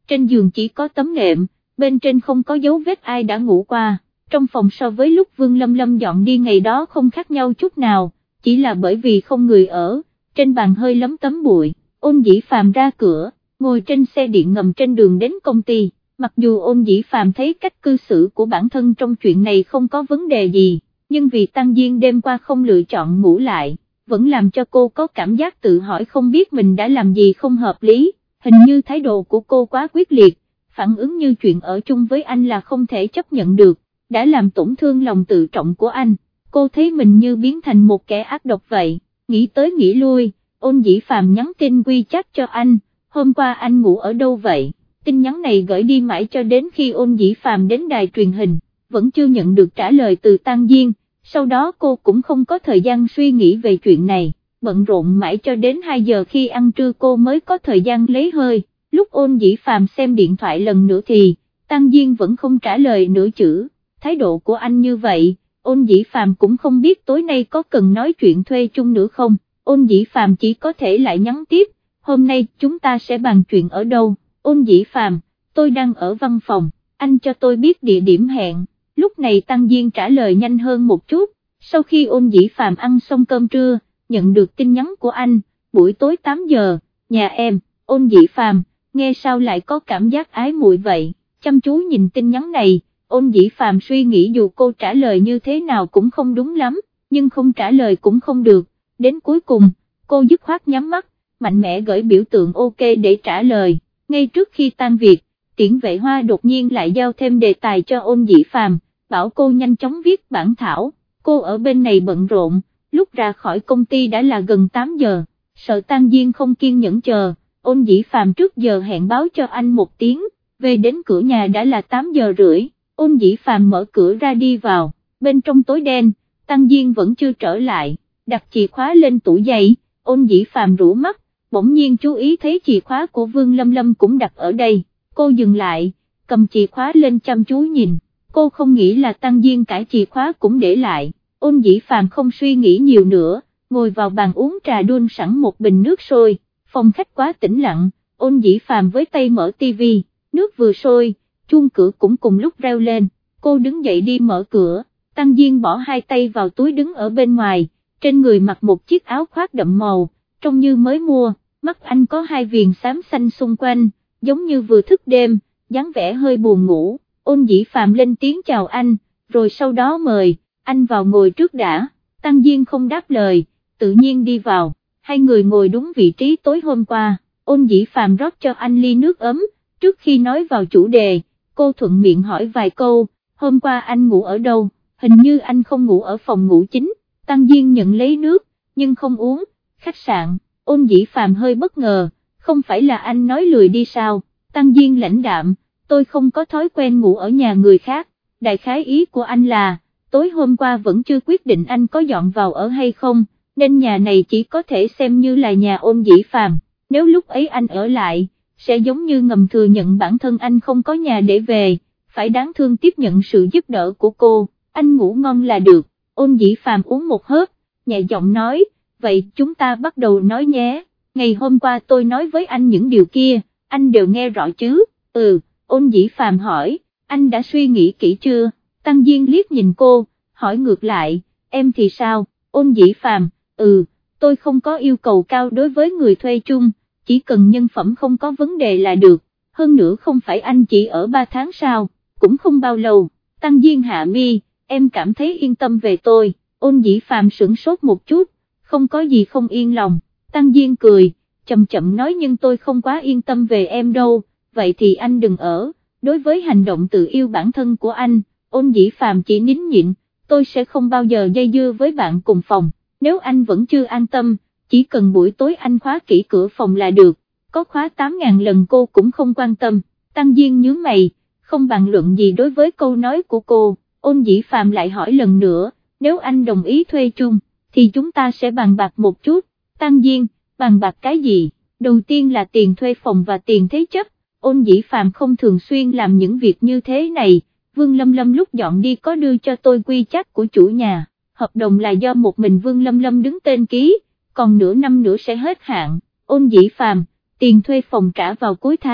trên giường chỉ có tấm nệm, bên trên không có dấu vết ai đã ngủ qua, trong phòng so với lúc Vương Lâm Lâm dọn đi ngày đó không khác nhau chút nào, chỉ là bởi vì không người ở, trên bàn hơi lấm tấm bụi. Ôn Dĩ Phàm ra cửa, ngồi trên xe điện ngầm trên đường đến công ty, mặc dù Ôn Dĩ Phàm thấy cách cư xử của bản thân trong chuyện này không có vấn đề gì, nhưng vì Tăng Diên đêm qua không lựa chọn ngủ lại, vẫn làm cho cô có cảm giác tự hỏi không biết mình đã làm gì không hợp lý, hình như thái độ của cô quá quyết liệt, phản ứng như chuyện ở chung với anh là không thể chấp nhận được, đã làm tổn thương lòng tự trọng của anh, cô thấy mình như biến thành một kẻ ác độc vậy, nghĩ tới nghĩ lui, Ôn Dĩ Phàm nhắn tin WeChat cho anh, hôm qua anh ngủ ở đâu vậy, tin nhắn này gửi đi mãi cho đến khi Ôn Dĩ Phàm đến đài truyền hình, vẫn chưa nhận được trả lời từ Tăng Diên, sau đó cô cũng không có thời gian suy nghĩ về chuyện này, bận rộn mãi cho đến hai giờ khi ăn trưa cô mới có thời gian lấy hơi, lúc Ôn Dĩ Phàm xem điện thoại lần nữa thì, Tăng Diên vẫn không trả lời nửa chữ, thái độ của anh như vậy, Ôn Dĩ Phàm cũng không biết tối nay có cần nói chuyện thuê chung nữa không. Ôn Dĩ Phàm chỉ có thể lại nhắn tiếp, hôm nay chúng ta sẽ bàn chuyện ở đâu, Ôn Dĩ Phàm, tôi đang ở văn phòng, anh cho tôi biết địa điểm hẹn, lúc này Tăng Diên trả lời nhanh hơn một chút, sau khi Ôn Dĩ Phàm ăn xong cơm trưa, nhận được tin nhắn của anh, buổi tối tám giờ, nhà em, Ôn Dĩ Phàm, nghe sao lại có cảm giác ái muội vậy, chăm chú nhìn tin nhắn này, Ôn Dĩ Phàm suy nghĩ dù cô trả lời như thế nào cũng không đúng lắm, nhưng không trả lời cũng không được. Đến cuối cùng, cô dứt khoát nhắm mắt, mạnh mẽ gửi biểu tượng ok để trả lời, ngay trước khi tan việc, Tiễn Vệ Hoa đột nhiên lại giao thêm đề tài cho Ôn Dĩ Phàm, bảo cô nhanh chóng viết bản thảo, cô ở bên này bận rộn, lúc ra khỏi công ty đã là gần tám giờ, sợ Tăng Diên không kiên nhẫn chờ, Ôn Dĩ Phàm trước giờ hẹn báo cho anh một tiếng, về đến cửa nhà đã là tám giờ rưỡi, Ôn Dĩ Phàm mở cửa ra đi vào, bên trong tối đen, Tăng Diên vẫn chưa trở lại. Đặt chìa khóa lên tủ giày, Ôn Dĩ Phàm rũ mắt, bỗng nhiên chú ý thấy chìa khóa của Vương Lâm Lâm cũng đặt ở đây, cô dừng lại, cầm chìa khóa lên chăm chú nhìn, cô không nghĩ là Tăng Diên cải chìa khóa cũng để lại, Ôn Dĩ Phàm không suy nghĩ nhiều nữa, ngồi vào bàn uống trà đun sẵn một bình nước sôi, phòng khách quá tĩnh lặng, Ôn Dĩ Phàm với tay mở tivi, nước vừa sôi, chuông cửa cũng cùng lúc reo lên, cô đứng dậy đi mở cửa, Tăng Diên bỏ hai tay vào túi đứng ở bên ngoài. Trên người mặc một chiếc áo khoác đậm màu, trông như mới mua, mắt anh có hai viền xám xanh xung quanh, giống như vừa thức đêm, dáng vẻ hơi buồn ngủ, Ôn Dĩ Phàm lên tiếng chào anh, rồi sau đó mời, anh vào ngồi trước đã, Tăng Diên không đáp lời, tự nhiên đi vào, hai người ngồi đúng vị trí tối hôm qua, Ôn Dĩ Phàm rót cho anh ly nước ấm, trước khi nói vào chủ đề, cô thuận miệng hỏi vài câu, hôm qua anh ngủ ở đâu, hình như anh không ngủ ở phòng ngủ chính. Tăng Diên nhận lấy nước, nhưng không uống, khách sạn, Ôn Dĩ Phàm hơi bất ngờ, không phải là anh nói lười đi sao, Tăng Diên lãnh đạm, tôi không có thói quen ngủ ở nhà người khác, đại khái ý của anh là, tối hôm qua vẫn chưa quyết định anh có dọn vào ở hay không, nên nhà này chỉ có thể xem như là nhà Ôn Dĩ Phàm, nếu lúc ấy anh ở lại, sẽ giống như ngầm thừa nhận bản thân anh không có nhà để về, phải đáng thương tiếp nhận sự giúp đỡ của cô, anh ngủ ngon là được. Ôn Dĩ Phàm uống một hớp, nhẹ giọng nói, vậy chúng ta bắt đầu nói nhé, ngày hôm qua tôi nói với anh những điều kia, anh đều nghe rõ chứ, ừ, Ôn Dĩ Phàm hỏi, anh đã suy nghĩ kỹ chưa, Tăng Diên liếc nhìn cô, hỏi ngược lại, em thì sao, Ôn Dĩ Phàm, ừ, tôi không có yêu cầu cao đối với người thuê chung, chỉ cần nhân phẩm không có vấn đề là được, hơn nữa không phải anh chỉ ở ba tháng sao, cũng không bao lâu, Tăng Diên hạ mi. Em cảm thấy yên tâm về tôi, Ôn Dĩ Phàm sửng sốt một chút, không có gì không yên lòng, Tăng Diên cười, chậm chậm nói nhưng tôi không quá yên tâm về em đâu, vậy thì anh đừng ở, đối với hành động tự yêu bản thân của anh, Ôn Dĩ Phàm chỉ nín nhịn, tôi sẽ không bao giờ dây dưa với bạn cùng phòng, nếu anh vẫn chưa an tâm, chỉ cần buổi tối anh khóa kỹ cửa phòng là được, có khóa tám ngàn lần cô cũng không quan tâm, Tăng Diên nhướng mày, không bàn luận gì đối với câu nói của cô. Ôn Dĩ Phàm lại hỏi lần nữa, nếu anh đồng ý thuê chung, thì chúng ta sẽ bàn bạc một chút, Tăng Diên, bàn bạc cái gì, đầu tiên là tiền thuê phòng và tiền thế chấp, Ôn Dĩ Phàm không thường xuyên làm những việc như thế này, Vương Lâm Lâm lúc dọn đi có đưa cho tôi quy chắc của chủ nhà, hợp đồng là do một mình Vương Lâm Lâm đứng tên ký, còn nửa năm nữa sẽ hết hạn, Ôn Dĩ Phàm, tiền thuê phòng trả vào cuối tháng,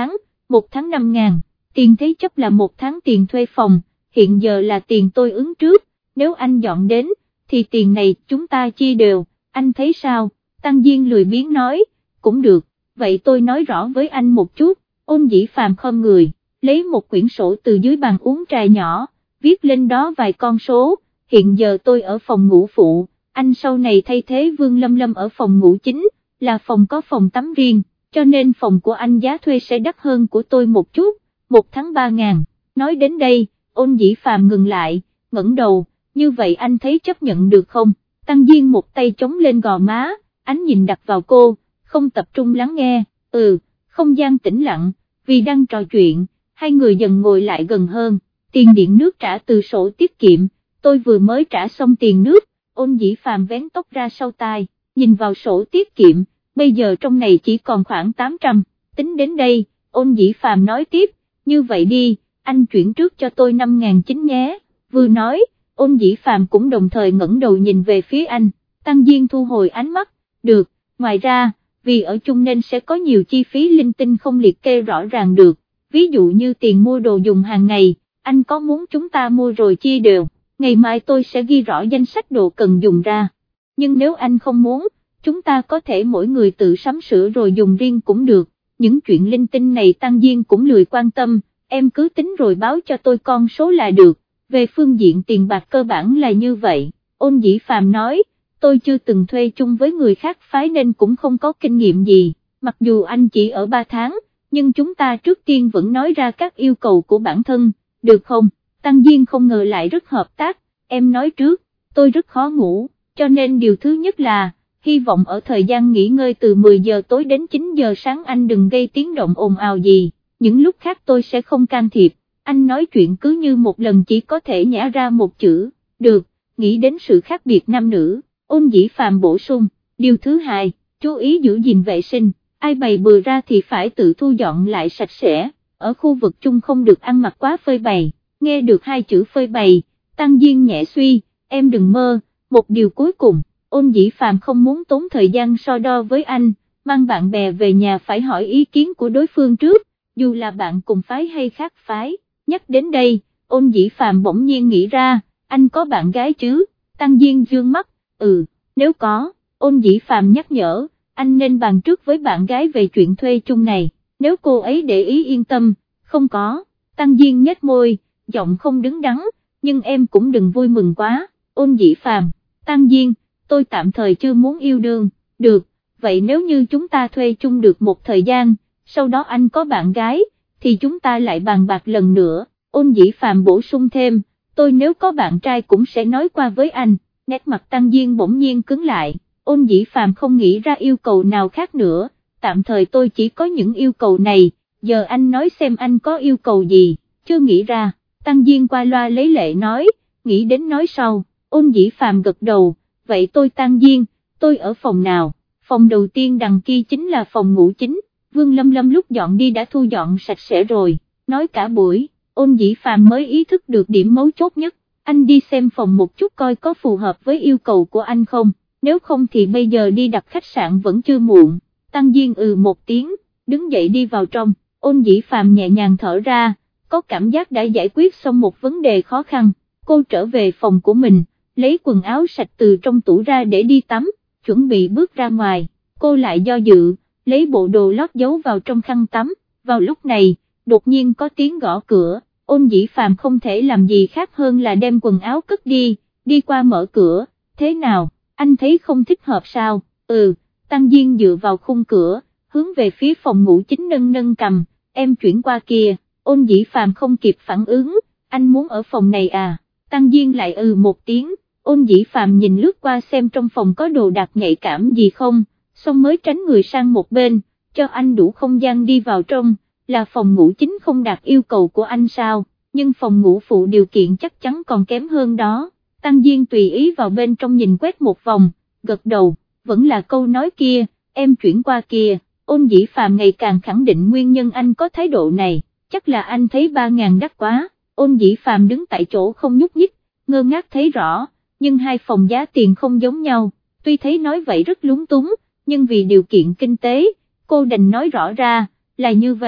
một tháng năm ngàn, tiền thế chấp là một tháng tiền thuê phòng, hiện giờ là tiền tôi ứng trước, nếu anh dọn đến, thì tiền này chúng ta chia đều, anh thấy sao? Tăng Diên lười biếng nói, cũng được, vậy tôi nói rõ với anh một chút. Ôn Dĩ Phàm khom người, lấy một quyển sổ từ dưới bàn uống trà nhỏ, viết lên đó vài con số, hiện giờ tôi ở phòng ngủ phụ, anh sau này thay thế Vương Lâm Lâm ở phòng ngủ chính, là phòng có phòng tắm riêng, cho nên phòng của anh giá thuê sẽ đắt hơn của tôi một chút, một tháng ba ngàn. Nói đến đây, Ôn Dĩ Phàm ngừng lại, ngẩng đầu, như vậy anh thấy chấp nhận được không? Tăng Diên một tay chống lên gò má, ánh nhìn đặt vào cô, không tập trung lắng nghe, ừ, không gian tĩnh lặng, vì đang trò chuyện, hai người dần ngồi lại gần hơn, tiền điện nước trả từ sổ tiết kiệm, tôi vừa mới trả xong tiền nước. Ôn Dĩ Phàm vén tóc ra sau tai, nhìn vào sổ tiết kiệm, bây giờ trong này chỉ còn khoảng tám trăm, tính đến đây, Ôn Dĩ Phàm nói tiếp, như vậy đi, anh chuyển trước cho tôi năm ngàn chính nhé, vừa nói, Ôn Dĩ Phàm cũng đồng thời ngẩng đầu nhìn về phía anh, Tăng Diên thu hồi ánh mắt, được, ngoài ra, vì ở chung nên sẽ có nhiều chi phí linh tinh không liệt kê rõ ràng được, ví dụ như tiền mua đồ dùng hàng ngày, anh có muốn chúng ta mua rồi chia đều, ngày mai tôi sẽ ghi rõ danh sách đồ cần dùng ra, nhưng nếu anh không muốn, chúng ta có thể mỗi người tự sắm sửa rồi dùng riêng cũng được, những chuyện linh tinh này Tăng Diên cũng lười quan tâm, em cứ tính rồi báo cho tôi con số là được, về phương diện tiền bạc cơ bản là như vậy. Ôn Dĩ Phàm nói, tôi chưa từng thuê chung với người khác phái nên cũng không có kinh nghiệm gì, mặc dù anh chỉ ở ba tháng, nhưng chúng ta trước tiên vẫn nói ra các yêu cầu của bản thân, được không? Tăng Diên không ngờ lại rất hợp tác, em nói trước, tôi rất khó ngủ, cho nên điều thứ nhất là, hy vọng ở thời gian nghỉ ngơi từ mười giờ tối đến chín giờ sáng anh đừng gây tiếng động ồn ào gì, những lúc khác tôi sẽ không can thiệp, anh nói chuyện cứ như một lần chỉ có thể nhả ra một chữ, được, nghĩ đến sự khác biệt nam nữ. Ôn Dĩ Phàm bổ sung, điều thứ hai, chú ý giữ gìn vệ sinh, ai bày bừa ra thì phải tự thu dọn lại sạch sẽ, ở khu vực chung không được ăn mặc quá phơi bày, nghe được hai chữ phơi bày, Tăng Diên nhẹ suy, em đừng mơ, một điều cuối cùng, Ôn Dĩ Phàm không muốn tốn thời gian so đo với anh, mang bạn bè về nhà phải hỏi ý kiến của đối phương trước, dù là bạn cùng phái hay khác phái, nhắc đến đây, Ôn Dĩ Phàm bỗng nhiên nghĩ ra, anh có bạn gái chứ? Tăng Diên dương mắt, ừ, nếu có, Ôn Dĩ Phàm nhắc nhở, anh nên bàn trước với bạn gái về chuyện thuê chung này, nếu cô ấy để ý yên tâm, không có, Tăng Diên nhếch môi, giọng không đứng đắn, nhưng em cũng đừng vui mừng quá. Ôn Dĩ Phàm, Tăng Diên, tôi tạm thời chưa muốn yêu đương, được, vậy nếu như chúng ta thuê chung được một thời gian, sau đó anh có bạn gái, thì chúng ta lại bàn bạc lần nữa. Ôn Dĩ Phàm bổ sung thêm, tôi nếu có bạn trai cũng sẽ nói qua với anh. Nét mặt Tăng Diên bỗng nhiên cứng lại, Ôn Dĩ Phàm không nghĩ ra yêu cầu nào khác nữa, tạm thời tôi chỉ có những yêu cầu này, giờ anh nói xem anh có yêu cầu gì, chưa nghĩ ra, Tăng Diên qua loa lấy lệ nói, nghĩ đến nói sau. Ôn Dĩ Phàm gật đầu, vậy tôi Tăng Diên, tôi ở phòng nào? Phòng đầu tiên đằng kia chính là phòng ngủ chính, Vương Lâm Lâm lúc dọn đi đã thu dọn sạch sẽ rồi, nói cả buổi, Ôn Dĩ Phàm mới ý thức được điểm mấu chốt nhất, anh đi xem phòng một chút coi có phù hợp với yêu cầu của anh không, nếu không thì bây giờ đi đặt khách sạn vẫn chưa muộn. Tăng Diên ừ một tiếng, đứng dậy đi vào trong, Ôn Dĩ Phàm nhẹ nhàng thở ra, có cảm giác đã giải quyết xong một vấn đề khó khăn, cô trở về phòng của mình, lấy quần áo sạch từ trong tủ ra để đi tắm, chuẩn bị bước ra ngoài, cô lại do dự, lấy bộ đồ lót giấu vào trong khăn tắm, vào lúc này, đột nhiên có tiếng gõ cửa, Ôn Dĩ Phàm không thể làm gì khác hơn là đem quần áo cất đi, đi qua mở cửa, thế nào, anh thấy không thích hợp sao, ừ, Tăng Diên dựa vào khung cửa, hướng về phía phòng ngủ chính nâng nâng cầm, em chuyển qua kia. Ôn Dĩ Phàm không kịp phản ứng, anh muốn ở phòng này à, Tăng Diên lại ừ một tiếng, Ôn Dĩ Phàm nhìn lướt qua xem trong phòng có đồ đạc nhạy cảm gì không, xong mới tránh người sang một bên, cho anh đủ không gian đi vào trong, là phòng ngủ chính không đạt yêu cầu của anh sao, nhưng phòng ngủ phụ điều kiện chắc chắn còn kém hơn đó. Tăng Diên tùy ý vào bên trong nhìn quét một vòng, gật đầu, vẫn là câu nói kia, em chuyển qua kia. Ôn Dĩ Phàm ngày càng khẳng định nguyên nhân anh có thái độ này, chắc là anh thấy ba ngàn đắt quá. Ôn Dĩ Phàm đứng tại chỗ không nhúc nhích, ngơ ngác thấy rõ, nhưng hai phòng giá tiền không giống nhau, tuy thấy nói vậy rất lúng túng, nhưng vì điều kiện kinh tế, cô đành nói rõ ra, là như vậy,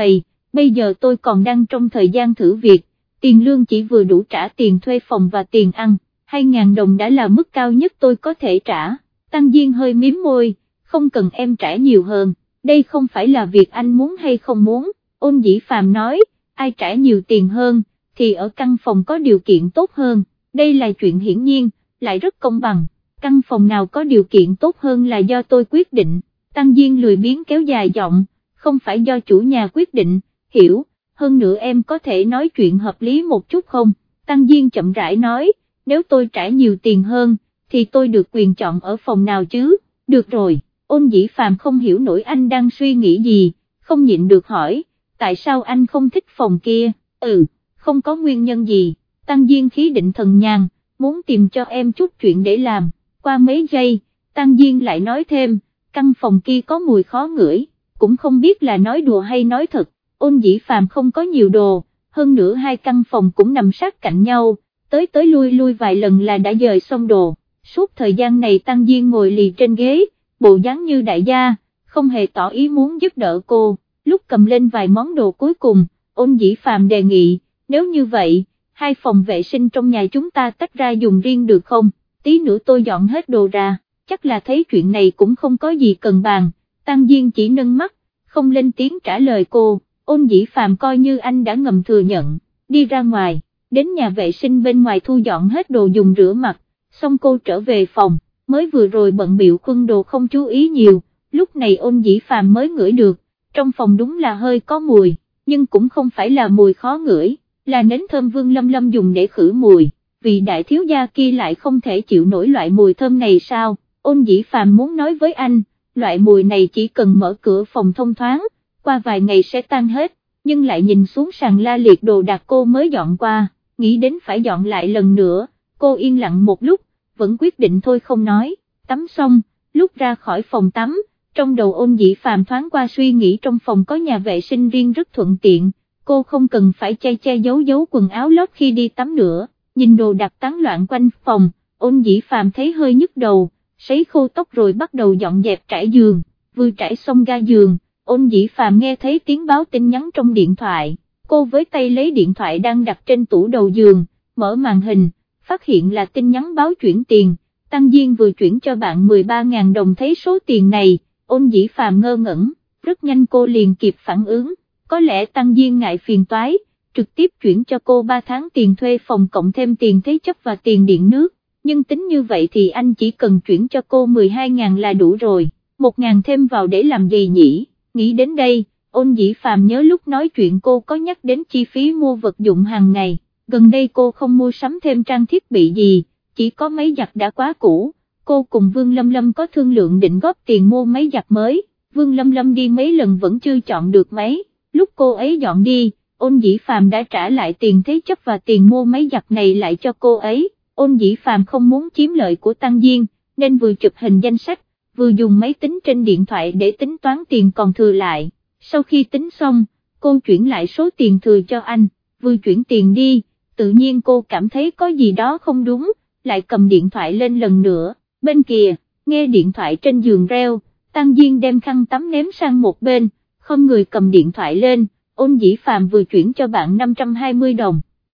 bây giờ tôi còn đang trong thời gian thử việc, tiền lương chỉ vừa đủ trả tiền thuê phòng và tiền ăn, hai ngàn đồng đã là mức cao nhất tôi có thể trả. Tăng Diên hơi miếm môi, không cần em trả nhiều hơn, đây không phải là việc anh muốn hay không muốn. Ôn Dĩ Phàm nói, ai trả nhiều tiền hơn, thì ở căn phòng có điều kiện tốt hơn, đây là chuyện hiển nhiên, lại rất công bằng, căn phòng nào có điều kiện tốt hơn là do tôi quyết định. Tăng Diên lười biếng kéo dài giọng, không phải do chủ nhà quyết định, hiểu, hơn nữa em có thể nói chuyện hợp lý một chút không? Tăng Diên chậm rãi nói, nếu tôi trả nhiều tiền hơn, thì tôi được quyền chọn ở phòng nào chứ? Được rồi. Ôn Dĩ Phàm không hiểu nổi anh đang suy nghĩ gì, không nhịn được hỏi, tại sao anh không thích phòng kia? Ừ, không có nguyên nhân gì. Tăng Diên khí định thần nhàn, muốn tìm cho em chút chuyện để làm. Qua mấy giây, Tăng Diên lại nói thêm, căn phòng kia có mùi khó ngửi, cũng không biết là nói đùa hay nói thật. Ôn Dĩ Phàm không có nhiều đồ, hơn nữa hai căn phòng cũng nằm sát cạnh nhau, tới tới lui lui vài lần là đã dời xong đồ. Suốt thời gian này Tăng Diên ngồi lì trên ghế, bộ dáng như đại gia, không hề tỏ ý muốn giúp đỡ cô. Lúc cầm lên vài món đồ cuối cùng, Ôn Dĩ Phàm đề nghị, nếu như vậy, hai phòng vệ sinh trong nhà chúng ta tách ra dùng riêng được không? Tí nữa tôi dọn hết đồ ra. Chắc là thấy chuyện này cũng không có gì cần bàn. Tăng Diên chỉ nâng mắt, không lên tiếng trả lời cô. Ôn Dĩ Phàm coi như anh đã ngầm thừa nhận, đi ra ngoài, đến nhà vệ sinh bên ngoài thu dọn hết đồ dùng rửa mặt, xong cô trở về phòng, mới vừa rồi bận bịu khuân đồ không chú ý nhiều, lúc này Ôn Dĩ Phàm mới ngửi được, trong phòng đúng là hơi có mùi, nhưng cũng không phải là mùi khó ngửi, là nến thơm Vương Lâm Lâm dùng để khử mùi, vì đại thiếu gia kia lại không thể chịu nổi loại mùi thơm này sao? Ôn Dĩ Phàm muốn nói với anh, loại mùi này chỉ cần mở cửa phòng thông thoáng, qua vài ngày sẽ tan hết, nhưng lại nhìn xuống sàn la liệt đồ đạc cô mới dọn qua, nghĩ đến phải dọn lại lần nữa, cô yên lặng một lúc, vẫn quyết định thôi không nói. Tắm xong, lúc ra khỏi phòng tắm, trong đầu Ôn Dĩ Phàm thoáng qua suy nghĩ trong phòng có nhà vệ sinh riêng rất thuận tiện, cô không cần phải che che giấu giấu quần áo lót khi đi tắm nữa. Nhìn đồ đạc tán loạn quanh phòng, Ôn Dĩ Phàm thấy hơi nhức đầu, sấy khô tóc rồi bắt đầu dọn dẹp trải giường, vừa trải xong ga giường, Ôn Dĩ Phàm nghe thấy tiếng báo tin nhắn trong điện thoại, cô với tay lấy điện thoại đang đặt trên tủ đầu giường, mở màn hình, phát hiện là tin nhắn báo chuyển tiền, Tăng Diên vừa chuyển cho bạn mười ba nghìn đồng. Thấy số tiền này, Ôn Dĩ Phàm ngơ ngẩn, rất nhanh cô liền kịp phản ứng, có lẽ Tăng Diên ngại phiền toái, trực tiếp chuyển cho cô ba tháng tiền thuê phòng cộng thêm tiền thế chấp và tiền điện nước, nhưng tính như vậy thì anh chỉ cần chuyển cho cô mười hai nghìn là đủ rồi, một nghìn thêm vào để làm gì nhỉ? Nghĩ đến đây, Ôn Dĩ Phàm nhớ lúc nói chuyện cô có nhắc đến chi phí mua vật dụng hàng ngày, gần đây cô không mua sắm thêm trang thiết bị gì, chỉ có máy giặt đã quá cũ, cô cùng Vương Lâm Lâm có thương lượng định góp tiền mua máy giặt mới, Vương Lâm Lâm đi mấy lần vẫn chưa chọn được máy, lúc cô ấy dọn đi, Ôn Dĩ Phàm đã trả lại tiền thế chấp và tiền mua máy giặt này lại cho cô ấy. Ôn Dĩ Phàm không muốn chiếm lợi của Tăng Diên, nên vừa chụp hình danh sách, vừa dùng máy tính trên điện thoại để tính toán tiền còn thừa lại. Sau khi tính xong, cô chuyển lại số tiền thừa cho anh, vừa chuyển tiền đi, tự nhiên cô cảm thấy có gì đó không đúng, lại cầm điện thoại lên lần nữa, bên kia, nghe điện thoại trên giường reo, Tăng Diên đem khăn tắm ném sang một bên, không người cầm điện thoại lên, Ôn Dĩ Phàm vừa chuyển cho bạn năm trăm hai mươi đồng.